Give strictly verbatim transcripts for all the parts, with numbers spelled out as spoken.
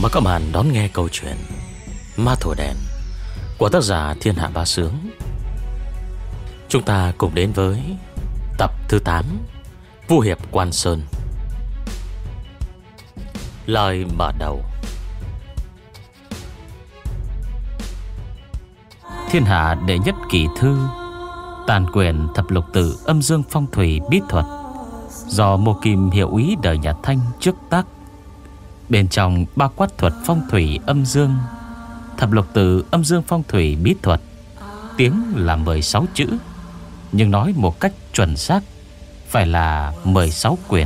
Mời các bạn đón nghe câu chuyện Ma Thổi Đèn của tác giả Thiên Hạ Bá Sướng. Chúng ta cùng đến với tập thứ tám, Vu Hiệp Quan Sơn. Lời mở đầu. Thiên hạ đệ nhất kỳ thư, tàn quyền thập lục tự âm dương phong thủy bí thuật, do Mô Kim hiệu úy đời nhà Thanh trước tác. Bên trong ba quát thuật phong thủy âm dương, thập lục tự âm dương phong thủy bí thuật, tiếng là mười sáu chữ, nhưng nói một cách chuẩn xác phải là mười sáu quyển.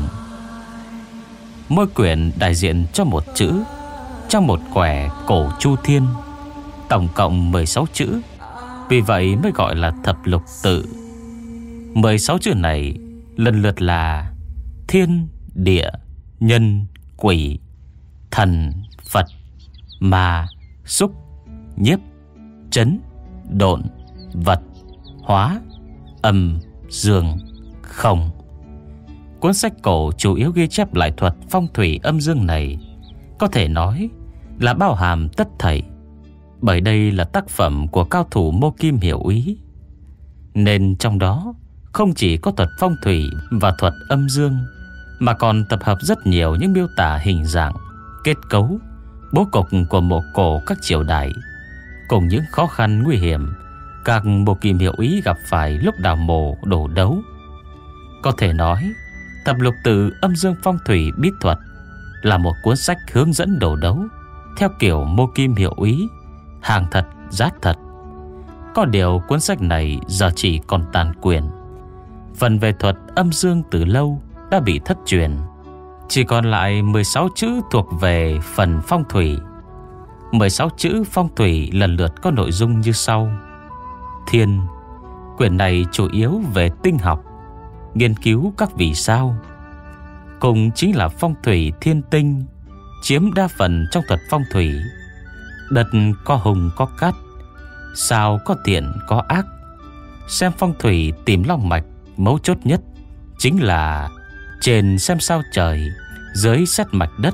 Mỗi quyển đại diện cho một chữ trong một quẻ cổ chu thiên, tổng cộng mười sáu chữ, vì vậy mới gọi là thập lục tự. Mười sáu chữ này lần lượt là thiên, địa, nhân, quỷ, thần, Phật, ma, xúc, nhiếp, trấn, độn, vật, hóa, âm, dương, không. Cuốn sách cổ chủ yếu ghi chép lại thuật phong thủy âm dương này, có thể nói là bao hàm tất thảy, bởi đây là tác phẩm của cao thủ Mô Kim hiệu úy, nên trong đó không chỉ có thuật phong thủy và thuật âm dương, mà còn tập hợp rất nhiều những miêu tả hình dạng, kết cấu, bố cục của mộ cổ các triều đại, cùng những khó khăn nguy hiểm các Mô Kim hiệu úy gặp phải lúc đào mộ đổ đấu. Có thể nói, thập lục tự âm dương phong thủy bí thuật là một cuốn sách hướng dẫn đổ đấu theo kiểu Mô Kim hiệu úy, hàng thật giá thật. Có điều cuốn sách này giờ chỉ còn tàn quyền. Phần về thuật âm dương từ lâu đã bị thất truyền, chỉ còn lại mười sáu chữ thuộc về phần phong thủy. Mười sáu chữ phong thủy lần lượt có nội dung như sau. Thiên, quyển này chủ yếu về tinh học, nghiên cứu các vì sao, cùng chính là phong thủy thiên tinh, chiếm đa phần trong thuật phong thủy. Đất có hùng có cát, sao có thiện có ác. Xem phong thủy tìm long mạch, mấu chốt nhất chính là trên xem sao trời, dưới xét mạch đất.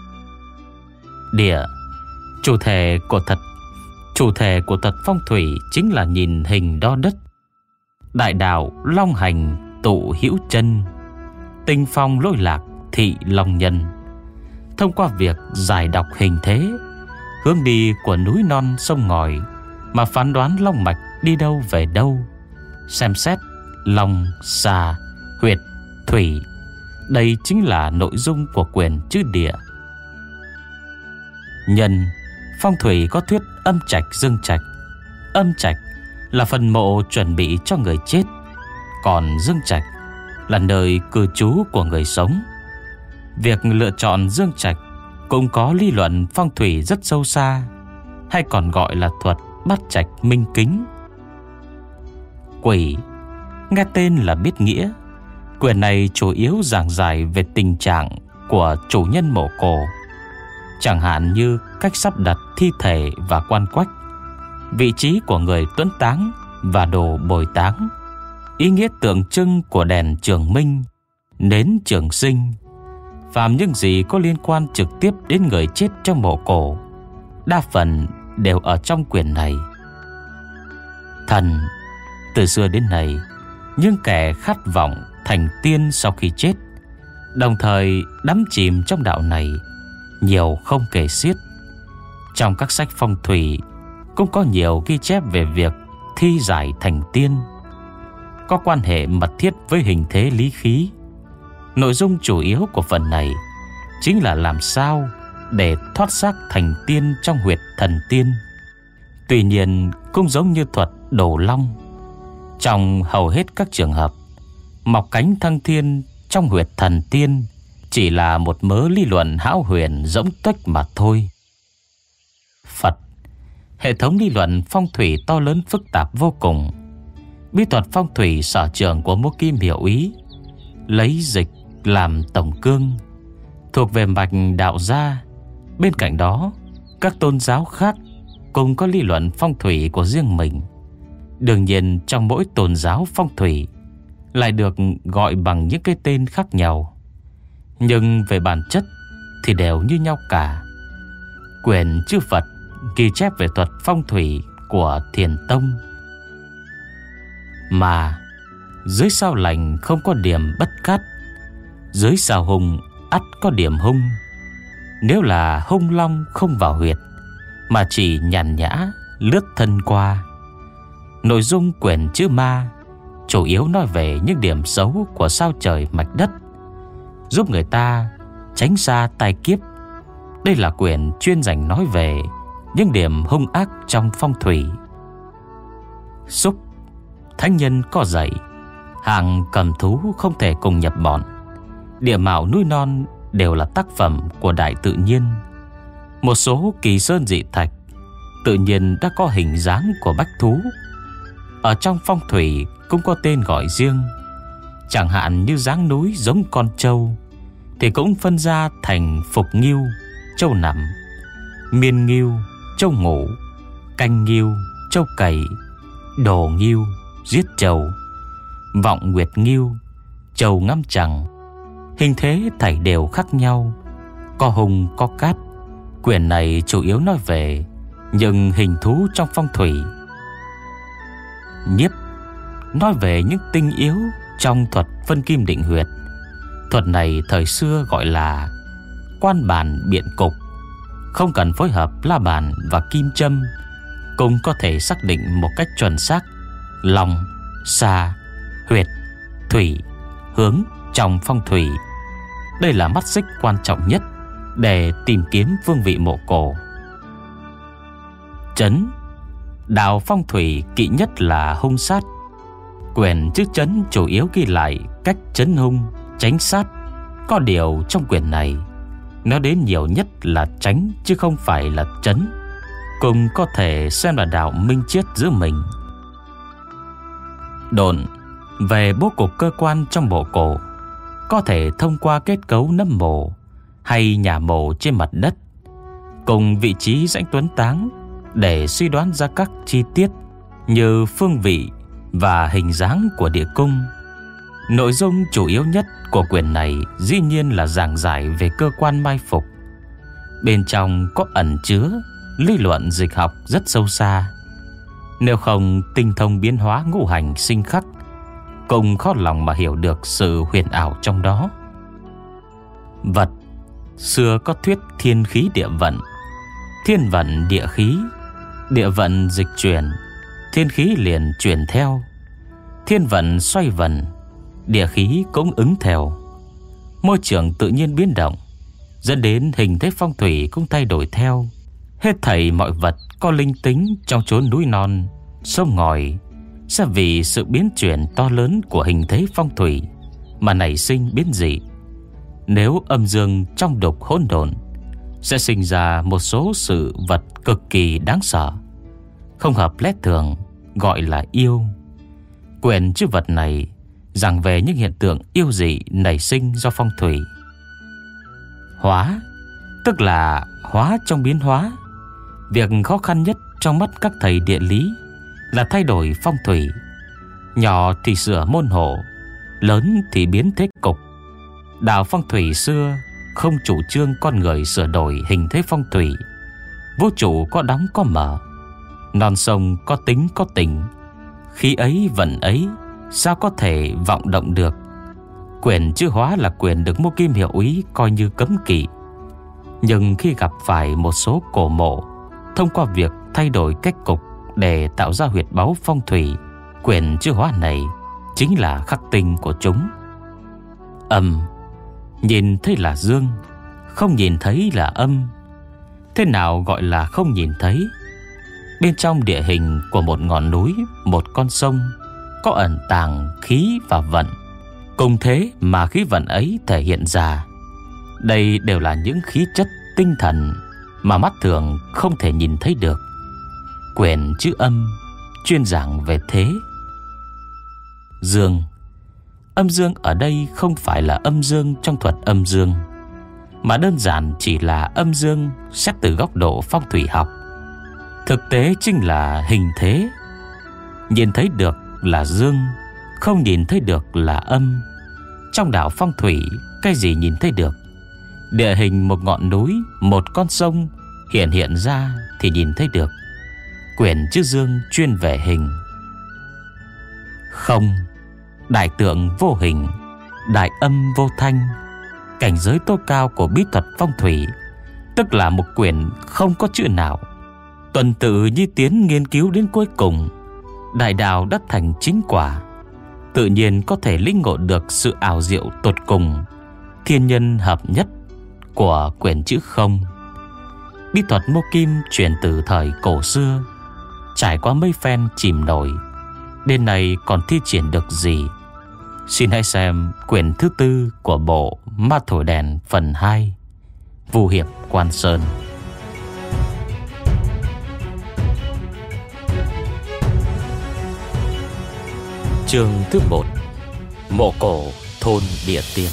Địa, chủ thể của thật Chủ thể của thuật phong thủy chính là nhìn hình đo đất. Đại đạo long hành tụ hữu chân, tinh phong lỗi lạc thị long nhân. Thông qua việc giải đọc hình thế, hướng đi của núi non sông ngòi, mà phán đoán long mạch đi đâu về đâu. Xem xét long, xà, huyệt, thủy. Đây chính là nội dung của quyển chữ địa. Nhân, phong thủy có thuyết âm trạch dương trạch. Âm trạch là phần mộ chuẩn bị cho người chết, còn dương trạch là nơi cư trú của người sống. Việc lựa chọn dương trạch cũng có lý luận phong thủy rất sâu xa, hay còn gọi là thuật bát trạch minh kính. Quỷ, nghe tên là biết nghĩa. Quyển này chủ yếu giảng giải về tình trạng của chủ nhân mộ cổ, chẳng hạn như cách sắp đặt thi thể và quan quách, vị trí của người tuẫn táng và đồ bồi táng, ý nghĩa tượng trưng của đèn trường minh, nến trường sinh. Phàm những gì có liên quan trực tiếp đến người chết trong mộ cổ, đa phần đều ở trong quyển này. Thần, từ xưa đến nay, những kẻ khát vọng thành tiên sau khi chết, đồng thời đắm chìm trong đạo này, nhiều không kể xiết. Trong các sách phong thủy cũng có nhiều ghi chép về việc thi giải thành tiên, có quan hệ mật thiết với hình thế lý khí. Nội dung chủ yếu của phần này chính là làm sao để thoát xác thành tiên trong huyệt thần tiên. Tuy nhiên cũng giống như thuật đổ long, trong hầu hết các trường hợp, mọc cánh thăng thiên trong huyệt thần tiên chỉ là một mớ lý luận hão huyền rỗng tuếch mà thôi. Phật, hệ thống lý luận phong thủy to lớn phức tạp vô cùng. Bí thuật phong thủy sở trường của Mô Kim hiệu úy lấy dịch làm tổng cương, thuộc về mạch đạo gia. Bên cạnh đó, các tôn giáo khác cũng có lý luận phong thủy của riêng mình. Đương nhiên trong mỗi tôn giáo phong thủy lại được gọi bằng những cái tên khác nhau, nhưng về bản chất thì đều như nhau cả. quyển chữ Phật ghi chép về thuật phong thủy của Thiền Tông. Mà dưới sao lành không có điểm bất cát, dưới sao hung ắt có điểm hung. Nếu là hung long không vào huyệt, mà chỉ nhàn nhã lướt thân qua. Nội dung quyển chữ Ma chủ yếu nói về những điểm xấu của sao trời mạch đất, giúp người ta tránh xa tai kiếp. Đây là quyển chuyên dành nói về những điểm hung ác trong phong thủy. Xúc, thánh nhân có dạy, hạng cầm thú không thể cùng nhập bọn. Địa mạo núi non đều là tác phẩm của đại tự nhiên. Một số kỳ sơn dị thạch tự nhiên đã có hình dáng của bách thú. Ở trong phong thủy cũng có tên gọi riêng. Chẳng hạn như dáng núi giống con trâu thì cũng phân ra thành phục nghiêu, trâu nằm, miên nghiêu, trâu ngủ, canh nghiêu, trâu cày, đồ nghiêu, giết trâu, vọng nguyệt nghiêu, trâu ngắm trăng. Hình thế thảy đều khác nhau, có hung có cát. Quyển này chủ yếu nói về những hình thú trong phong thủy. Nhiếp nói về những tinh yếu trong thuật phân kim định huyệt. Thuật này thời xưa gọi là quan bản biện cục, không cần phối hợp la bàn và kim châm cũng có thể xác định một cách chuẩn xác lòng, xa, huyệt, thủy, hướng trong phong thủy. Đây là mắt xích quan trọng nhất để tìm kiếm phương vị mộ cổ. Trấn, đạo phong thủy kỵ nhất là hung sát. Quyển chữ trấn chủ yếu ghi lại cách trấn hung, tránh sát. Có điều trong quyển này nó đến nhiều nhất là tránh chứ không phải là trấn, cũng có thể xem là đạo minh triết giữa mình. Độn về bố cục cơ quan trong mộ cổ, có thể thông qua kết cấu nấm mộ hay nhà mộ trên mặt đất cùng vị trí rãnh tuấn táng để suy đoán ra các chi tiết như phương vị và hình dáng của địa cung. Nội dung chủ yếu nhất của quyển này dĩ nhiên là giảng giải về cơ quan mai phục. Bên trong có ẩn chứa lý luận dịch học rất sâu xa. Nếu không tinh thông biến hóa ngũ hành sinh khắc, cũng khó lòng mà hiểu được sự huyền ảo trong đó. Vật, xưa có thuyết thiên khí địa vận, thiên vận địa khí, địa vận dịch chuyển, thiên khí liền chuyển theo. Thiên vận xoay vần, địa khí cũng ứng theo. Môi trường tự nhiên biến động, dẫn đến hình thế phong thủy cũng thay đổi theo. Hết thảy mọi vật có linh tính trong chốn núi non, sông ngòi sẽ vì sự biến chuyển to lớn của hình thế phong thủy mà nảy sinh biến dị. Nếu âm dương trong đục hỗn độn, sẽ sinh ra một số sự vật cực kỳ đáng sợ, không hợp lẽ thường, gọi là yêu. Quyển chữ vật này giảng về những hiện tượng yêu dị nảy sinh do phong thủy. Hóa, tức là hóa trong biến hóa. Việc khó khăn nhất trong mắt các thầy địa lý là thay đổi phong thủy. Nhỏ thì sửa môn hộ, lớn thì biến thế cục. Đạo phong thủy xưa không chủ trương con người sửa đổi hình thế phong thủy. Vũ trụ có đóng có mở, non sông có tính có tình, khí ấy vận ấy, sao có thể vọng động được. Quyển chữ Hóa là quyển được Mô Kim Hiệu Úy coi như cấm kỵ. Nhưng khi gặp phải một số cổ mộ, thông qua việc thay đổi cách cục để tạo ra huyệt báu phong thủy, quyển chữ Hóa này chính là khắc tinh của chúng. Âm, nhìn thấy là dương, không nhìn thấy là âm. Thế nào gọi là không nhìn thấy? Bên trong địa hình của một ngọn núi, một con sông, có ẩn tàng khí và vận. Cùng thế mà khí vận ấy thể hiện ra. Đây đều là những khí chất tinh thần mà mắt thường không thể nhìn thấy được. Quyển chữ Âm chuyên giảng về thế. Dương, âm dương ở đây không phải là âm dương trong thuật âm dương, mà đơn giản chỉ là âm dương xét từ góc độ phong thủy học. Thực tế chính là hình thế. Nhìn thấy được là dương, không nhìn thấy được là âm. Trong đạo phong thủy, cái gì nhìn thấy được? Địa hình một ngọn núi, một con sông hiện hiện ra thì nhìn thấy được quyển chữ dương chuyên về hình. Không, đại tượng vô hình, đại âm vô thanh, cảnh giới tối cao của bí thuật phong thủy, tức là một quyển không có chữ nào. Tuần tự Nhi tiến nghiên cứu đến cuối cùng, đại đạo đã thành chính quả, tự nhiên có thể lĩnh ngộ được sự ảo diệu tột cùng, thiên nhân hợp nhất của quyển chữ không. Bí thuật mô kim truyền từ thời cổ xưa, trải qua mấy phen chìm nổi, đến nay còn thi triển được gì? Xin hãy xem quyển thứ tư của bộ Ma Thổi Đèn phần hai, Vu Hiệp Quan Sơn. Chương thứ một: Mộ cổ thôn địa tiên.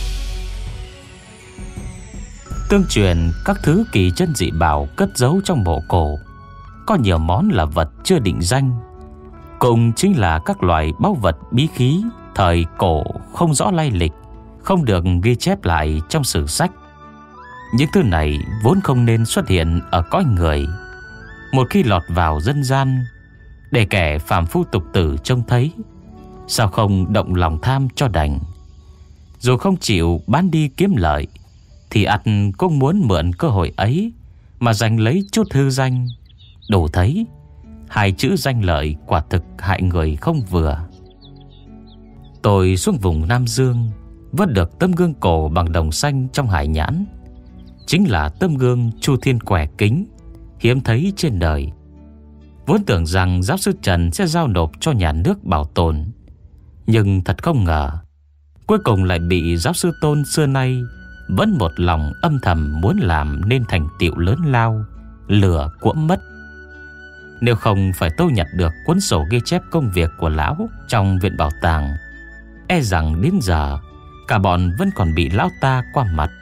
Tương truyền các thứ kỳ chân dị bảo cất giấu trong mộ cổ, có nhiều món là vật chưa định danh, cùng chính là các loại báu vật bí khí thời cổ không rõ lai lịch, không được ghi chép lại trong sử sách. Những thứ này vốn không nên xuất hiện ở cõi người, một khi lọt vào dân gian để kẻ phàm phu tục tử trông thấy, sao không động lòng tham cho đành. Dù không chịu bán đi kiếm lợi, thì ắt cũng muốn mượn cơ hội ấy mà giành lấy chút hư danh. Đủ thấy hai chữ danh lợi quả thực hại người không vừa. Tôi xuống vùng Nam Dương, vớt được tấm gương cổ bằng đồng xanh trong hải nhãn, chính là tấm gương Chu Thiên Quẻ Kính, hiếm thấy trên đời. Vốn tưởng rằng giáo sư Trần sẽ giao nộp cho nhà nước bảo tồn, nhưng thật không ngờ, cuối cùng lại bị giáo sư Tôn xưa nay vẫn một lòng âm thầm muốn làm nên thành tựu lớn lao, lừa cuỗm mất. Nếu không phải tôi nhặt được cuốn sổ ghi chép công việc của lão trong viện bảo tàng, e rằng đến giờ cả bọn vẫn còn bị lão ta qua mặt.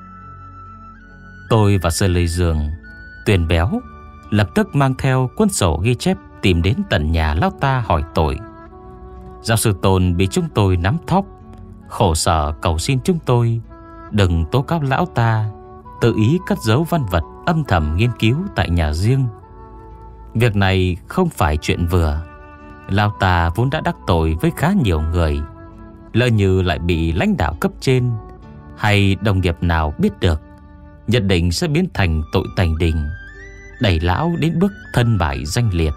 Tôi và Sơ Lê Dương, Tuyền Béo lập tức mang theo cuốn sổ ghi chép tìm đến tận nhà lão ta hỏi tội. Giáo sư Tôn bị chúng tôi nắm thóp, khổ sở cầu xin chúng tôi đừng tố cáo lão ta tự ý cất giấu văn vật âm thầm nghiên cứu tại nhà riêng. Việc này không phải chuyện vừa. Lão ta vốn đã đắc tội với khá nhiều người, lỡ như lại bị lãnh đạo cấp trên hay đồng nghiệp nào biết được, nhất định sẽ biến thành tội tành đình, đẩy lão đến bước thân bại danh liệt.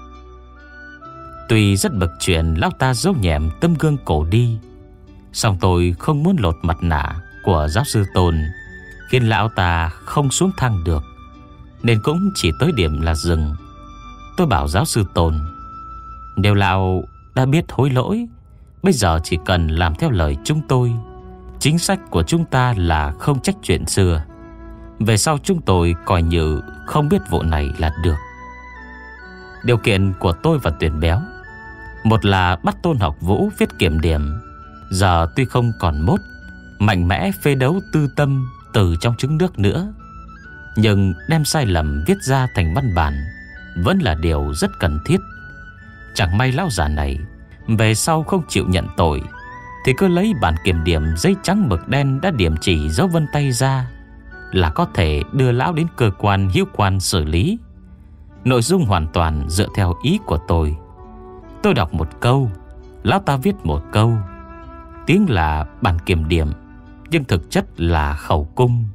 Tuy rất bực chuyện lão ta giấu nhẹm tấm gương cổ đi, song tôi không muốn lột mặt nạ của giáo sư Tôn khiến lão ta không xuống thang được, nên cũng chỉ tới điểm là dừng. Tôi bảo giáo sư Tôn, nếu lão đã biết hối lỗi, bây giờ chỉ cần làm theo lời chúng tôi. Chính sách của chúng ta là không trách chuyện xưa, về sau chúng tôi coi như không biết vụ này là được. Điều kiện của tôi và Tuyền Béo, một là bắt Tôn Học Vũ viết kiểm điểm, giờ tuy không còn mốt mạnh mẽ phê đấu tư tâm từ trong trứng nước nữa, nhưng đem sai lầm viết ra thành văn bản vẫn là điều rất cần thiết. Chẳng may lão già này về sau không chịu nhận tội, thì cứ lấy bản kiểm điểm giấy trắng mực đen đã điểm chỉ dấu vân tay ra là có thể đưa lão đến cơ quan hữu quan xử lý. Nội dung hoàn toàn dựa theo ý của tôi. Tôi đọc một câu, lão ta viết một câu. Tiếng là bản kiểm điểm, nhưng thực chất là khẩu cung.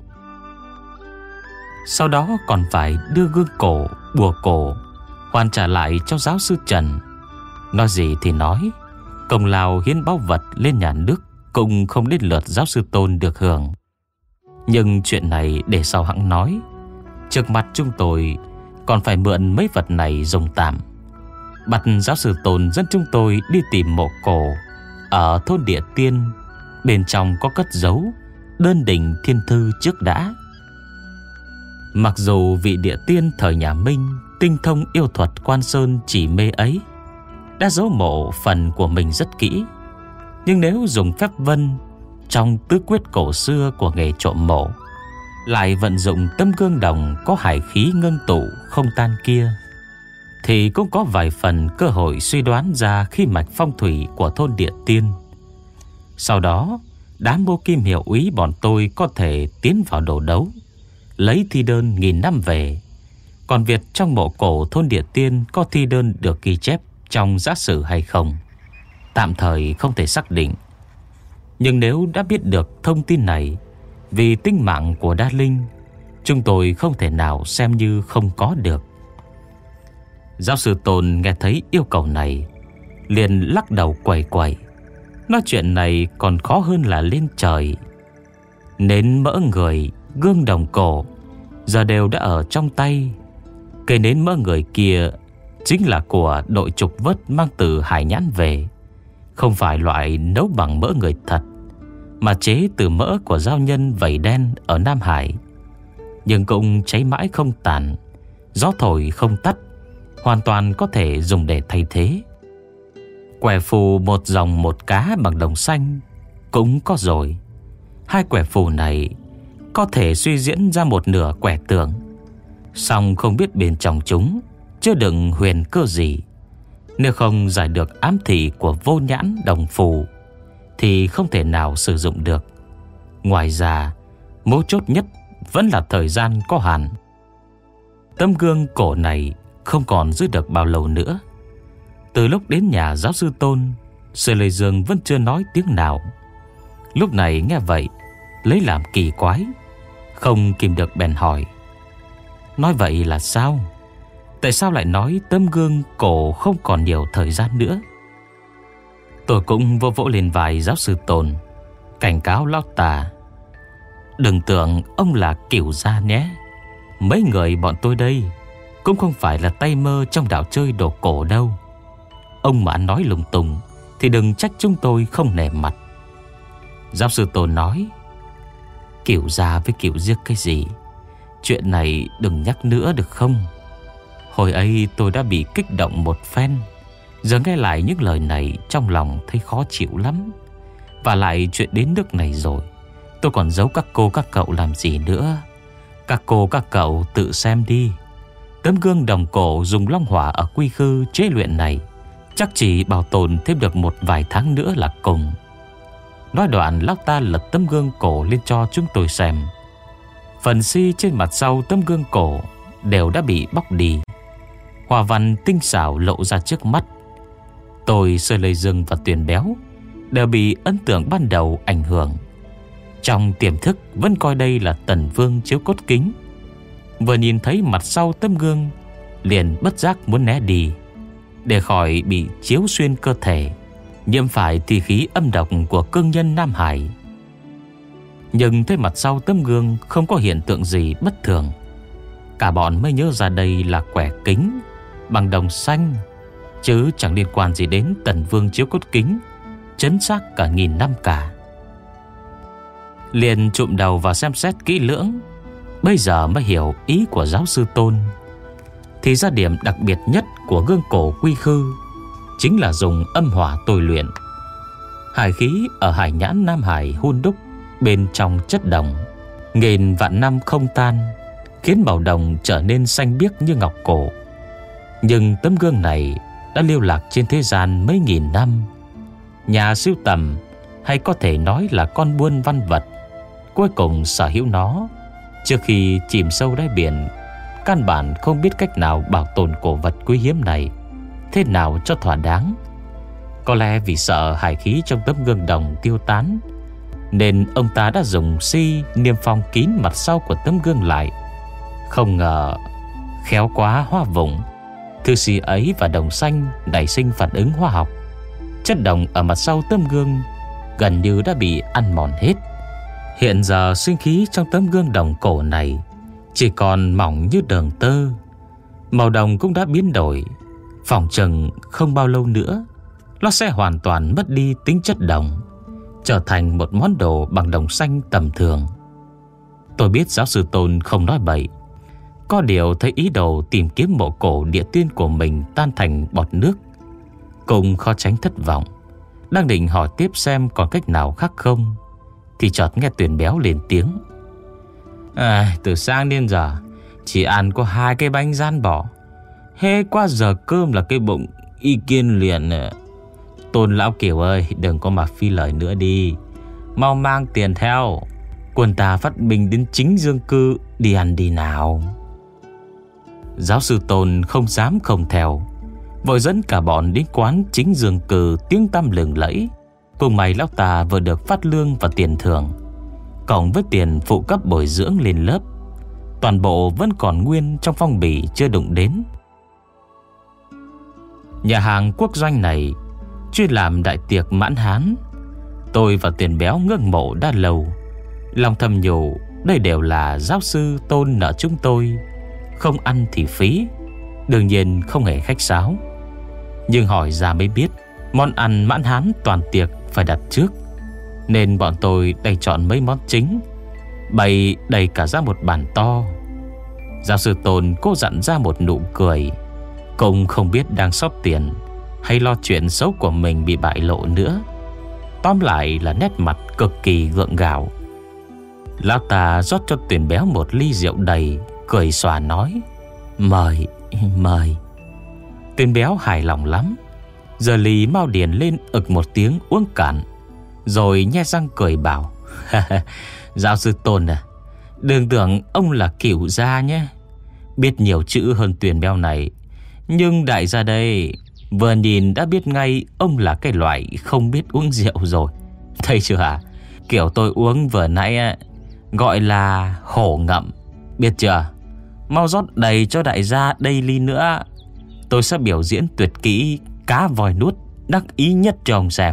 Sau đó còn phải đưa gương cổ, bùa cổ hoàn trả lại cho giáo sư Trần. Nói gì thì nói, công lao hiến báu vật lên nhà nước cũng không đến lượt giáo sư Tôn được hưởng. Nhưng chuyện này để sau hẵng nói. Trước mặt chúng tôi còn phải mượn mấy vật này dùng tạm. Bắt giáo sư Tôn dẫn chúng tôi đi tìm mộ cổ ở thôn Địa Tiên, bên trong có cất giấu đơn đình thiên thư trước đã. Mặc dù vị địa tiên thời nhà Minh tinh thông yêu thuật quan sơn chỉ mê ấy đã giấu mộ phần của mình rất kỹ, nhưng nếu dùng phép vân trong tứ quyết cổ xưa của nghề trộm mộ, lại vận dụng tấm gương đồng có hải khí ngưng tụ không tan kia, thì cũng có vài phần cơ hội suy đoán ra khí mạch phong thủy của thôn Địa Tiên. Sau đó đám Bô Kim hiệu úy bọn tôi có thể tiến vào đồ đấu, lấy thi đơn nghìn năm về. Còn việc trong mộ cổ thôn Địa Tiên có thi đơn được ghi chép trong giá sử hay không, tạm thời không thể xác định. Nhưng nếu đã biết được thông tin này, vì tính mạng của Đa Linh, chúng tôi không thể nào xem như không có được. Giáo sư Tôn nghe thấy yêu cầu này, liền lắc đầu quẩy quẩy, nói chuyện này còn khó hơn là lên trời. Nến mỡ người, gương đồng cổ giờ đều đã ở trong tay. Cây nến mỡ người kia chính là của đội trục vớt mang từ Hải Nhãn về, không phải loại nấu bằng mỡ người thật, mà chế từ mỡ của giao nhân vảy đen ở Nam Hải. Nhưng cũng cháy mãi không tàn, gió thổi không tắt, hoàn toàn có thể dùng để thay thế. Quẻ phù một dòng một cá bằng đồng xanh cũng có rồi. Hai quẻ phù này có thể suy diễn ra một nửa quẻ tượng, song không biết bên trong chúng chứa đựng huyền cơ gì. Nếu không giải được ám thị của vô nhãn đồng phù thì không thể nào sử dụng được. Ngoài ra, mấu chốt nhất vẫn là thời gian có hạn. Tấm gương cổ này không còn giữ được bao lâu nữa. Từ lúc đến nhà giáo sư Tôn, Sư Lê Dương vẫn chưa nói tiếng nào. Lúc này nghe vậy, lấy làm kỳ quái, không kìm được bèn hỏi: nói vậy là sao? Tại sao lại nói tấm gương cổ không còn nhiều thời gian nữa? Tôi cũng vô vỗ lên vai giáo sư Tôn, cảnh cáo lão ta: đừng tưởng ông là Cửu gia nhé. Mấy người bọn tôi đây cũng không phải là tay mơ trong đạo chơi đồ cổ đâu. Ông mà nói lung tung thì đừng trách chúng tôi không nể mặt. Giáo sư Tôn nói: Cửu gia với Cửu giết cái gì? Chuyện này đừng nhắc nữa được không? Hồi ấy tôi đã bị kích động một phen, giờ nghe lại những lời này trong lòng thấy khó chịu lắm. Và lại chuyện đến nước này rồi, tôi còn giấu các cô các cậu làm gì nữa? Các cô các cậu tự xem đi. Tấm gương đồng cổ dùng long hỏa ở Quy Khư chế luyện này chắc chỉ bảo tồn thêm được một vài tháng nữa là cùng. Nói đoạn, lão ta lật tấm gương cổ lên cho chúng tôi xem. Phần si trên mặt sau tấm gương cổ đều đã bị bóc đi, hoa văn tinh xảo lộ ra trước mắt. Tôi, Sơ Lê Dương và Tuyền Béo đều bị ấn tượng ban đầu ảnh hưởng. Trong tiềm thức vẫn coi đây là Tần Vương chiếu cốt kính. Vừa nhìn thấy mặt sau tấm gương, liền bất giác muốn né đi, để khỏi bị chiếu xuyên cơ thể, nhiễm phải thi khí âm độc của cương nhân Nam Hải. Nhưng thấy mặt sau tấm gương không có hiện tượng gì bất thường, cả bọn mới nhớ ra đây là quẻ kính bằng đồng xanh, chứ chẳng liên quan gì đến Tần Vương chiếu cốt kính chấn xác cả nghìn năm cả. Liền chụm đầu vào xem xét kỹ lưỡng, bây giờ mới hiểu ý của giáo sư Tôn. Thì ra điểm đặc biệt nhất của gương cổ Quy Khư chính là dùng âm hỏa tôi luyện. Hải khí ở Hải Nhãn Nam Hải hun đúc bên trong chất đồng, nghìn vạn năm không tan, khiến màu đồng trở nên xanh biếc như ngọc cổ. Nhưng tấm gương này đã lưu lạc trên thế gian mấy nghìn năm. Nhà sưu tầm, hay có thể nói là con buôn văn vật, cuối cùng sở hữu nó trước khi chìm sâu đáy biển, căn bản không biết cách nào bảo tồn cổ vật quý hiếm này thế nào cho thỏa đáng. Có lẽ vì sợ hải khí trong tấm gương đồng tiêu tán, nên ông ta đã dùng si niêm phong kín mặt sau của tấm gương lại. Không ngờ khéo quá hóa vụng, thứ si ấy và đồng xanh nảy sinh phản ứng hóa học. Chất đồng ở mặt sau tấm gương gần như đã bị ăn mòn hết. Hiện giờ sinh khí trong tấm gương đồng cổ này chỉ còn mỏng như đường tơ. Màu đồng cũng đã biến đổi, phỏng chừng không bao lâu nữa nó sẽ hoàn toàn mất đi tính chất đồng, trở thành một món đồ bằng đồng xanh tầm thường. Tôi biết giáo sư Tôn không nói bậy, có điều thấy ý đồ tìm kiếm mộ cổ địa tiên của mình tan thành bọt nước, cũng khó tránh thất vọng. Đang định hỏi tiếp xem còn cách nào khác không, thì chợt nghe Tuyền Béo lên tiếng: à, từ sáng đến giờ chỉ ăn có hai cái bánh rán bò, hễ qua giờ cơm là cái bụng y kiên liền. Tôn lão Kiều ơi, đừng có mà phi lời nữa đi, mau mang tiền theo. Quân ta phát binh đến chính Dương Cư, đi ăn đi nào. Giáo sư Tôn không dám không theo, vội dẫn cả bọn đến quán chính Dương Cư tiếng tăm lừng lẫy. Cùng mày lão ta vừa được phát lương và tiền thưởng, cộng với tiền phụ cấp bồi dưỡng lên lớp, toàn bộ vẫn còn nguyên trong phong bì chưa đụng đến. Nhà hàng quốc doanh này chuyên làm đại tiệc mãn hán. Tôi và Tiền Béo ngưỡng mộ đã lâu, lòng thầm nhủ đây đều là giáo sư Tôn nợ chúng tôi, không ăn thì phí, đương nhiên không hề khách sáo. Nhưng hỏi ra mới biết, món ăn mãn hán toàn tiệc phải đặt trước, nên bọn tôi đành chọn mấy món chính, bày đầy cả ra một bàn to. Giáo sư Tôn cố dặn ra một nụ cười, cũng không biết đang xót tiền hay lo chuyện xấu của mình bị bại lộ nữa. Tóm lại là nét mặt cực kỳ gượng gạo. Lão ta rót cho Tiền Béo một ly rượu đầy, cười xòa nói: Mời, mời. Tiền Béo hài lòng lắm, giờ ly mau điền lên ực một tiếng uống cạn, rồi nhe răng cười bảo: Giáo sư Tôn à, đừng tưởng ông là cửu gia nhé, biết nhiều chữ hơn Tiền Béo này. Nhưng đại gia đây, vừa nhìn đã biết ngay ông là cái loại không biết uống rượu rồi. Thấy chưa hả? Kiểu tôi uống vừa nãy gọi là hổ ngậm, biết chưa? Mau rót đầy cho đại gia đây ly nữa. Tôi sẽ biểu diễn tuyệt kỹ cá voi nuốt đắc ý nhất cho ông xem.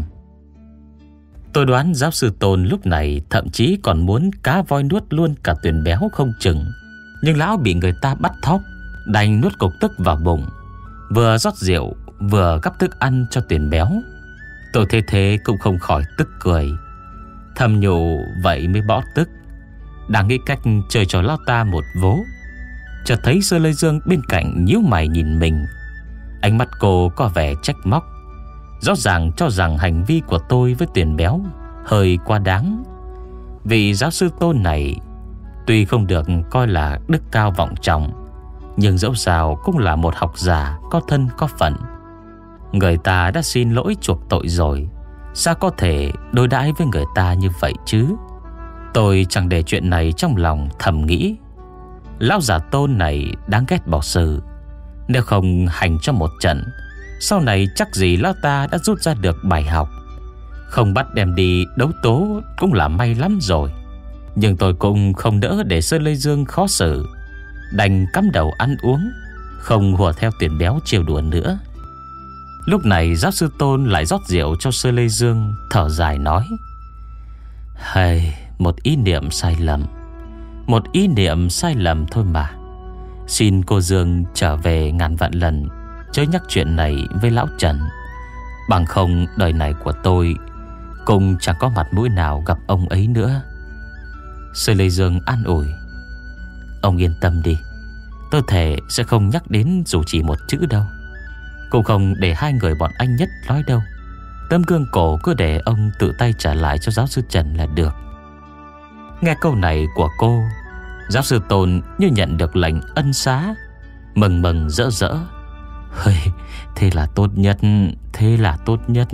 Tôi đoán giáo sư Tôn lúc này thậm chí còn muốn cá voi nuốt luôn cả Tiền Béo không chừng. Nhưng lão bị người ta bắt thóp, đành nuốt cục tức vào bụng, vừa rót rượu vừa gắp thức ăn cho Tiền Béo. Tôi thấy thế cũng không khỏi tức cười, thầm nhủ vậy mới bỏ tức. Đang nghĩ cách chơi cho lão ta một vố, chợt thấy Sơ Lê Dương bên cạnh nhíu mày nhìn mình. Ánh mắt cô có vẻ trách móc, rõ ràng cho rằng hành vi của tôi với Tiền Béo hơi quá đáng. Vị giáo sư Tôn này tuy không được coi là đức cao vọng trọng, nhưng dẫu sao cũng là một học giả có thân có phận. Người ta đã xin lỗi chuộc tội rồi, sao có thể đối đãi với người ta như vậy chứ? Tôi chẳng để chuyện này trong lòng, thầm nghĩ lão giả Tôn này đáng ghét bỏ sự. Nếu không hành cho một trận, sau này chắc gì lão ta đã rút ra được bài học. Không bắt đem đi đấu tố cũng là may lắm rồi. Nhưng tôi cũng không đỡ để Sơ Lê Dương khó xử, đành cắm đầu ăn uống, không hùa theo Tiền Béo trêu đùa nữa. Lúc này giáo sư Tôn lại rót rượu cho Sơ Lê Dương, thở dài nói: Hay, một ý niệm sai lầm, một ý niệm sai lầm thôi mà. Xin cô Dương trở về ngàn vạn lần chớ nhắc chuyện này với lão Trần, bằng không đời này của tôi cũng chẳng có mặt mũi nào gặp ông ấy nữa. Sơ Lê Dương an ủi: Ông yên tâm đi, tôi thề sẽ không nhắc đến dù chỉ một chữ đâu, cũng không để hai người bọn anh Nhất nói đâu. Tấm gương cổ cứ để ông tự tay trả lại cho giáo sư Trần là được. Nghe câu này của cô, giáo sư Tôn như nhận được lệnh ân xá, mừng mừng rỡ rỡ. Hơi, thế là tốt nhất, thế là tốt nhất.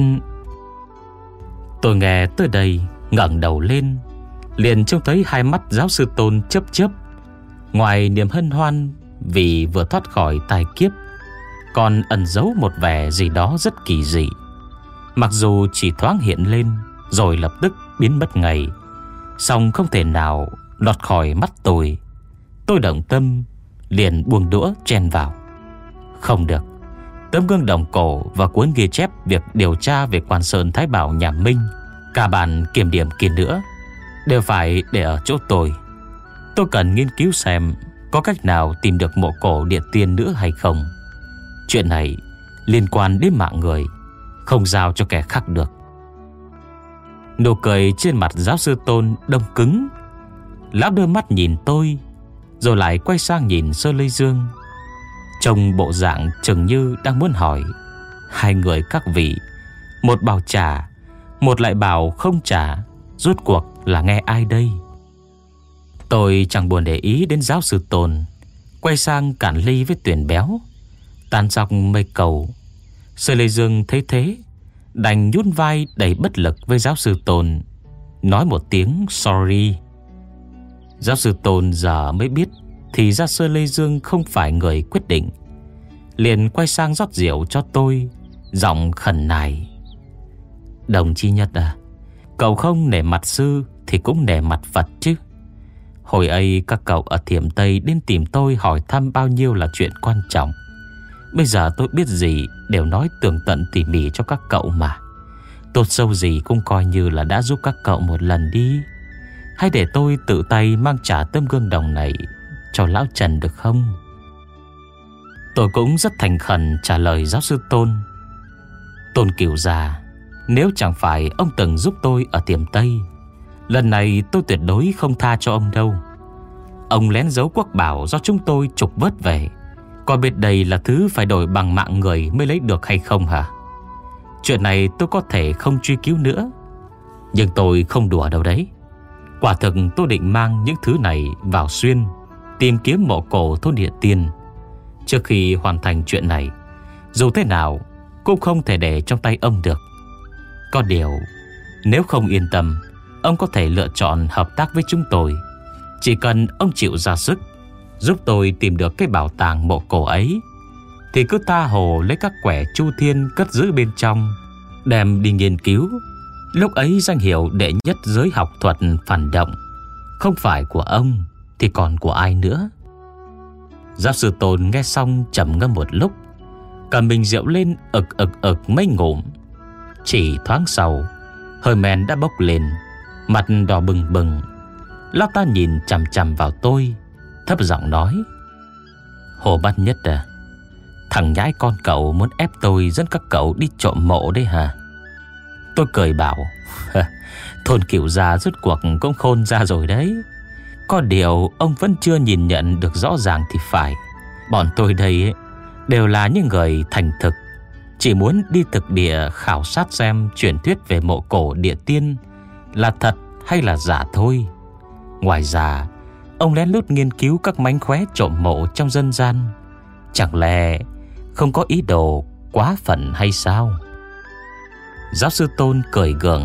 Tôi nghe tới đây ngẩng đầu lên, liền trông thấy hai mắt giáo sư Tôn chớp chớp. Ngoài niềm hân hoan vì vừa thoát khỏi tai kiếp, còn ẩn giấu một vẻ gì đó rất kỳ dị. Mặc dù chỉ thoáng hiện lên rồi lập tức biến mất ngay, song không thể nào lọt khỏi mắt tôi. Tôi động tâm, liền buông đũa chen vào. Không được, tấm gương đồng cổ và cuốn ghi chép việc điều tra về Quan Sơn Thái Bảo nhà Minh, cả bản kiểm điểm kia nữa, đều phải để ở chỗ tôi. Tôi cần nghiên cứu xem có cách nào tìm được mộ cổ địa tiên nữa hay không. Chuyện này liên quan đến mạng người, không giao cho kẻ khác được. Nụ cười trên mặt giáo sư Tôn đông cứng. Lão đưa mắt nhìn tôi, rồi lại quay sang nhìn Sơ Lê Dương, trông bộ dạng chừng như đang muốn hỏi: Hai người các vị, một bảo trả, một lại bảo không trả, rốt cuộc là nghe ai đây? Tôi chẳng buồn để ý đến giáo sư Tôn, quay sang cạn ly với Tiền Béo. Tan dọc mây cầu, Sơ Lê Dương thấy thế, đành nhún vai đầy bất lực với giáo sư Tôn, nói một tiếng sorry, Giáo sư Tôn giờ mới biết thì ra Sơ Lê Dương không phải người quyết định, liền quay sang rót rượu cho tôi, giọng khẩn nài: "Đồng chí Nhất à, cậu không nể mặt sư thì cũng nể mặt Phật chứ. Hồi ấy các cậu ở Thiểm Tây đến tìm tôi hỏi thăm bao nhiêu là chuyện quan trọng. Bây giờ tôi biết gì đều nói tường tận tỉ mỉ cho các cậu mà. Tốt sâu gì cũng coi như là đã giúp các cậu một lần đi. Hãy để tôi tự tay mang trả tấm gương đồng này cho lão Trần được không?" Tôi cũng rất thành khẩn trả lời giáo sư Tôn: "Tôn Cửu già, nếu chẳng phải ông từng giúp tôi ở Thiểm Tây, lần này tôi tuyệt đối không tha cho ông đâu. Ông lén giấu quốc bảo do chúng tôi trục vớt về, có biết đây là thứ phải đổi bằng mạng người mới lấy được hay không hả? Chuyện này tôi có thể không truy cứu nữa, nhưng tôi không đùa đâu đấy. Quả thực tôi định mang những thứ này vào Xuyên tìm kiếm mộ cổ thôn Địa Tiên. Trước khi hoàn thành chuyện này, dù thế nào cũng không thể để trong tay ông được. Có điều, nếu không yên tâm, ông có thể lựa chọn hợp tác với chúng tôi. Chỉ cần ông chịu ra sức giúp tôi tìm được cái bảo tàng mộ cổ ấy, thì cứ tha hồ lấy các quẻ chu thiên cất giữ bên trong, đem đi nghiên cứu. Lúc ấy danh hiệu đệ nhất giới học thuật phản động không phải của ông thì còn của ai nữa?" Giáo sư Tôn nghe xong trầm ngâm một lúc, cầm bình rượu lên ực ực ực mấy ngụm. Chỉ thoáng sau, hơi men đã bốc lên, mặt đỏ bừng bừng. Lão ta nhìn chằm chằm vào tôi, thấp giọng nói: "Hồ Bát Nhất à, thằng nhãi con cậu muốn ép tôi dẫn các cậu đi trộm mộ đấy hả?" Tôi cười bảo: "Thôn Cửu già rốt cuộc cũng khôn ra rồi đấy. Có điều ông vẫn chưa nhìn nhận được rõ ràng thì phải. Bọn tôi đây ấy, đều là những người thành thực, chỉ muốn đi thực địa khảo sát xem truyền thuyết về mộ cổ địa tiên là thật hay là giả thôi. Ngoài ra, ông lén lút nghiên cứu các mánh khóe trộm mộ trong dân gian, chẳng lẽ không có ý đồ quá phận hay sao?" Giáo sư Tôn cười gượng: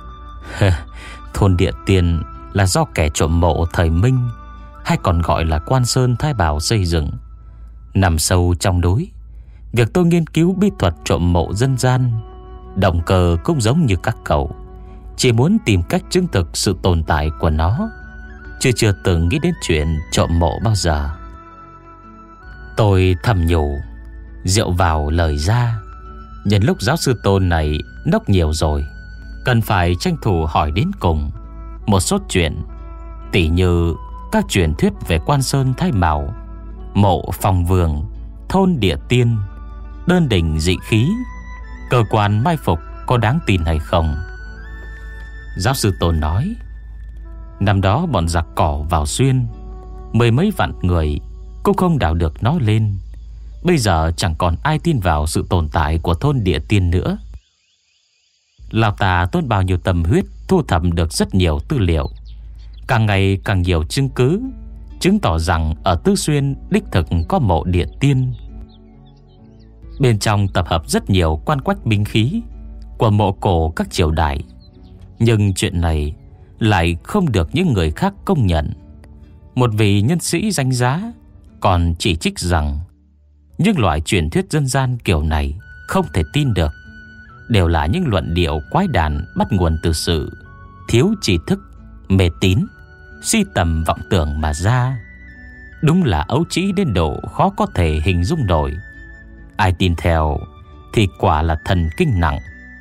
"Thôn Địa Tiên là do kẻ trộm mộ thời Minh, hay còn gọi là Quan Sơn Thái Bảo xây dựng. Nằm sâu trong núi, việc tôi nghiên cứu bí thuật trộm mộ dân gian, động cơ cũng giống như các cậu, chỉ muốn tìm cách chứng thực sự tồn tại của nó, chứ chưa từng nghĩ đến chuyện trộm mộ bao giờ." Tôi thầm nhủ, rượu vào lời ra. Nhân lúc giáo sư Tôn này nốc nhiều rồi, cần phải tranh thủ hỏi đến cùng một số chuyện, tỉ như các truyền thuyết về Quan Sơn Thái Bảo, mộ Phong Vương, thôn Địa Tiên, đơn đình dị khí, cơ quan mai phục có đáng tin hay không. Giáo sư Tôn nói: "Năm đó bọn giặc cỏ vào Xuyên, mười mấy vạn người cũng không đào được nó lên. Bây giờ chẳng còn ai tin vào sự tồn tại của thôn Địa Tiên nữa." Lão ta tốn bao nhiêu tâm huyết thu thập được rất nhiều tư liệu, càng ngày càng nhiều chứng cứ chứng tỏ rằng ở Tứ Xuyên đích thực có mộ Địa Tiên. Bên trong tập hợp rất nhiều quan quách binh khí của mộ cổ các triều đại, nhưng chuyện này lại không được những người khác công nhận. Một vị nhân sĩ danh giá còn chỉ trích rằng những loại truyền thuyết dân gian kiểu này không thể tin được, đều là những luận điệu quái đản bắt nguồn từ sự thiếu tri thức, mê tín, si tầm vọng tưởng mà ra. Đúng là ấu trĩ đến độ khó có thể hình dung nổi. Ai tin theo thì quả là thần kinh nặng.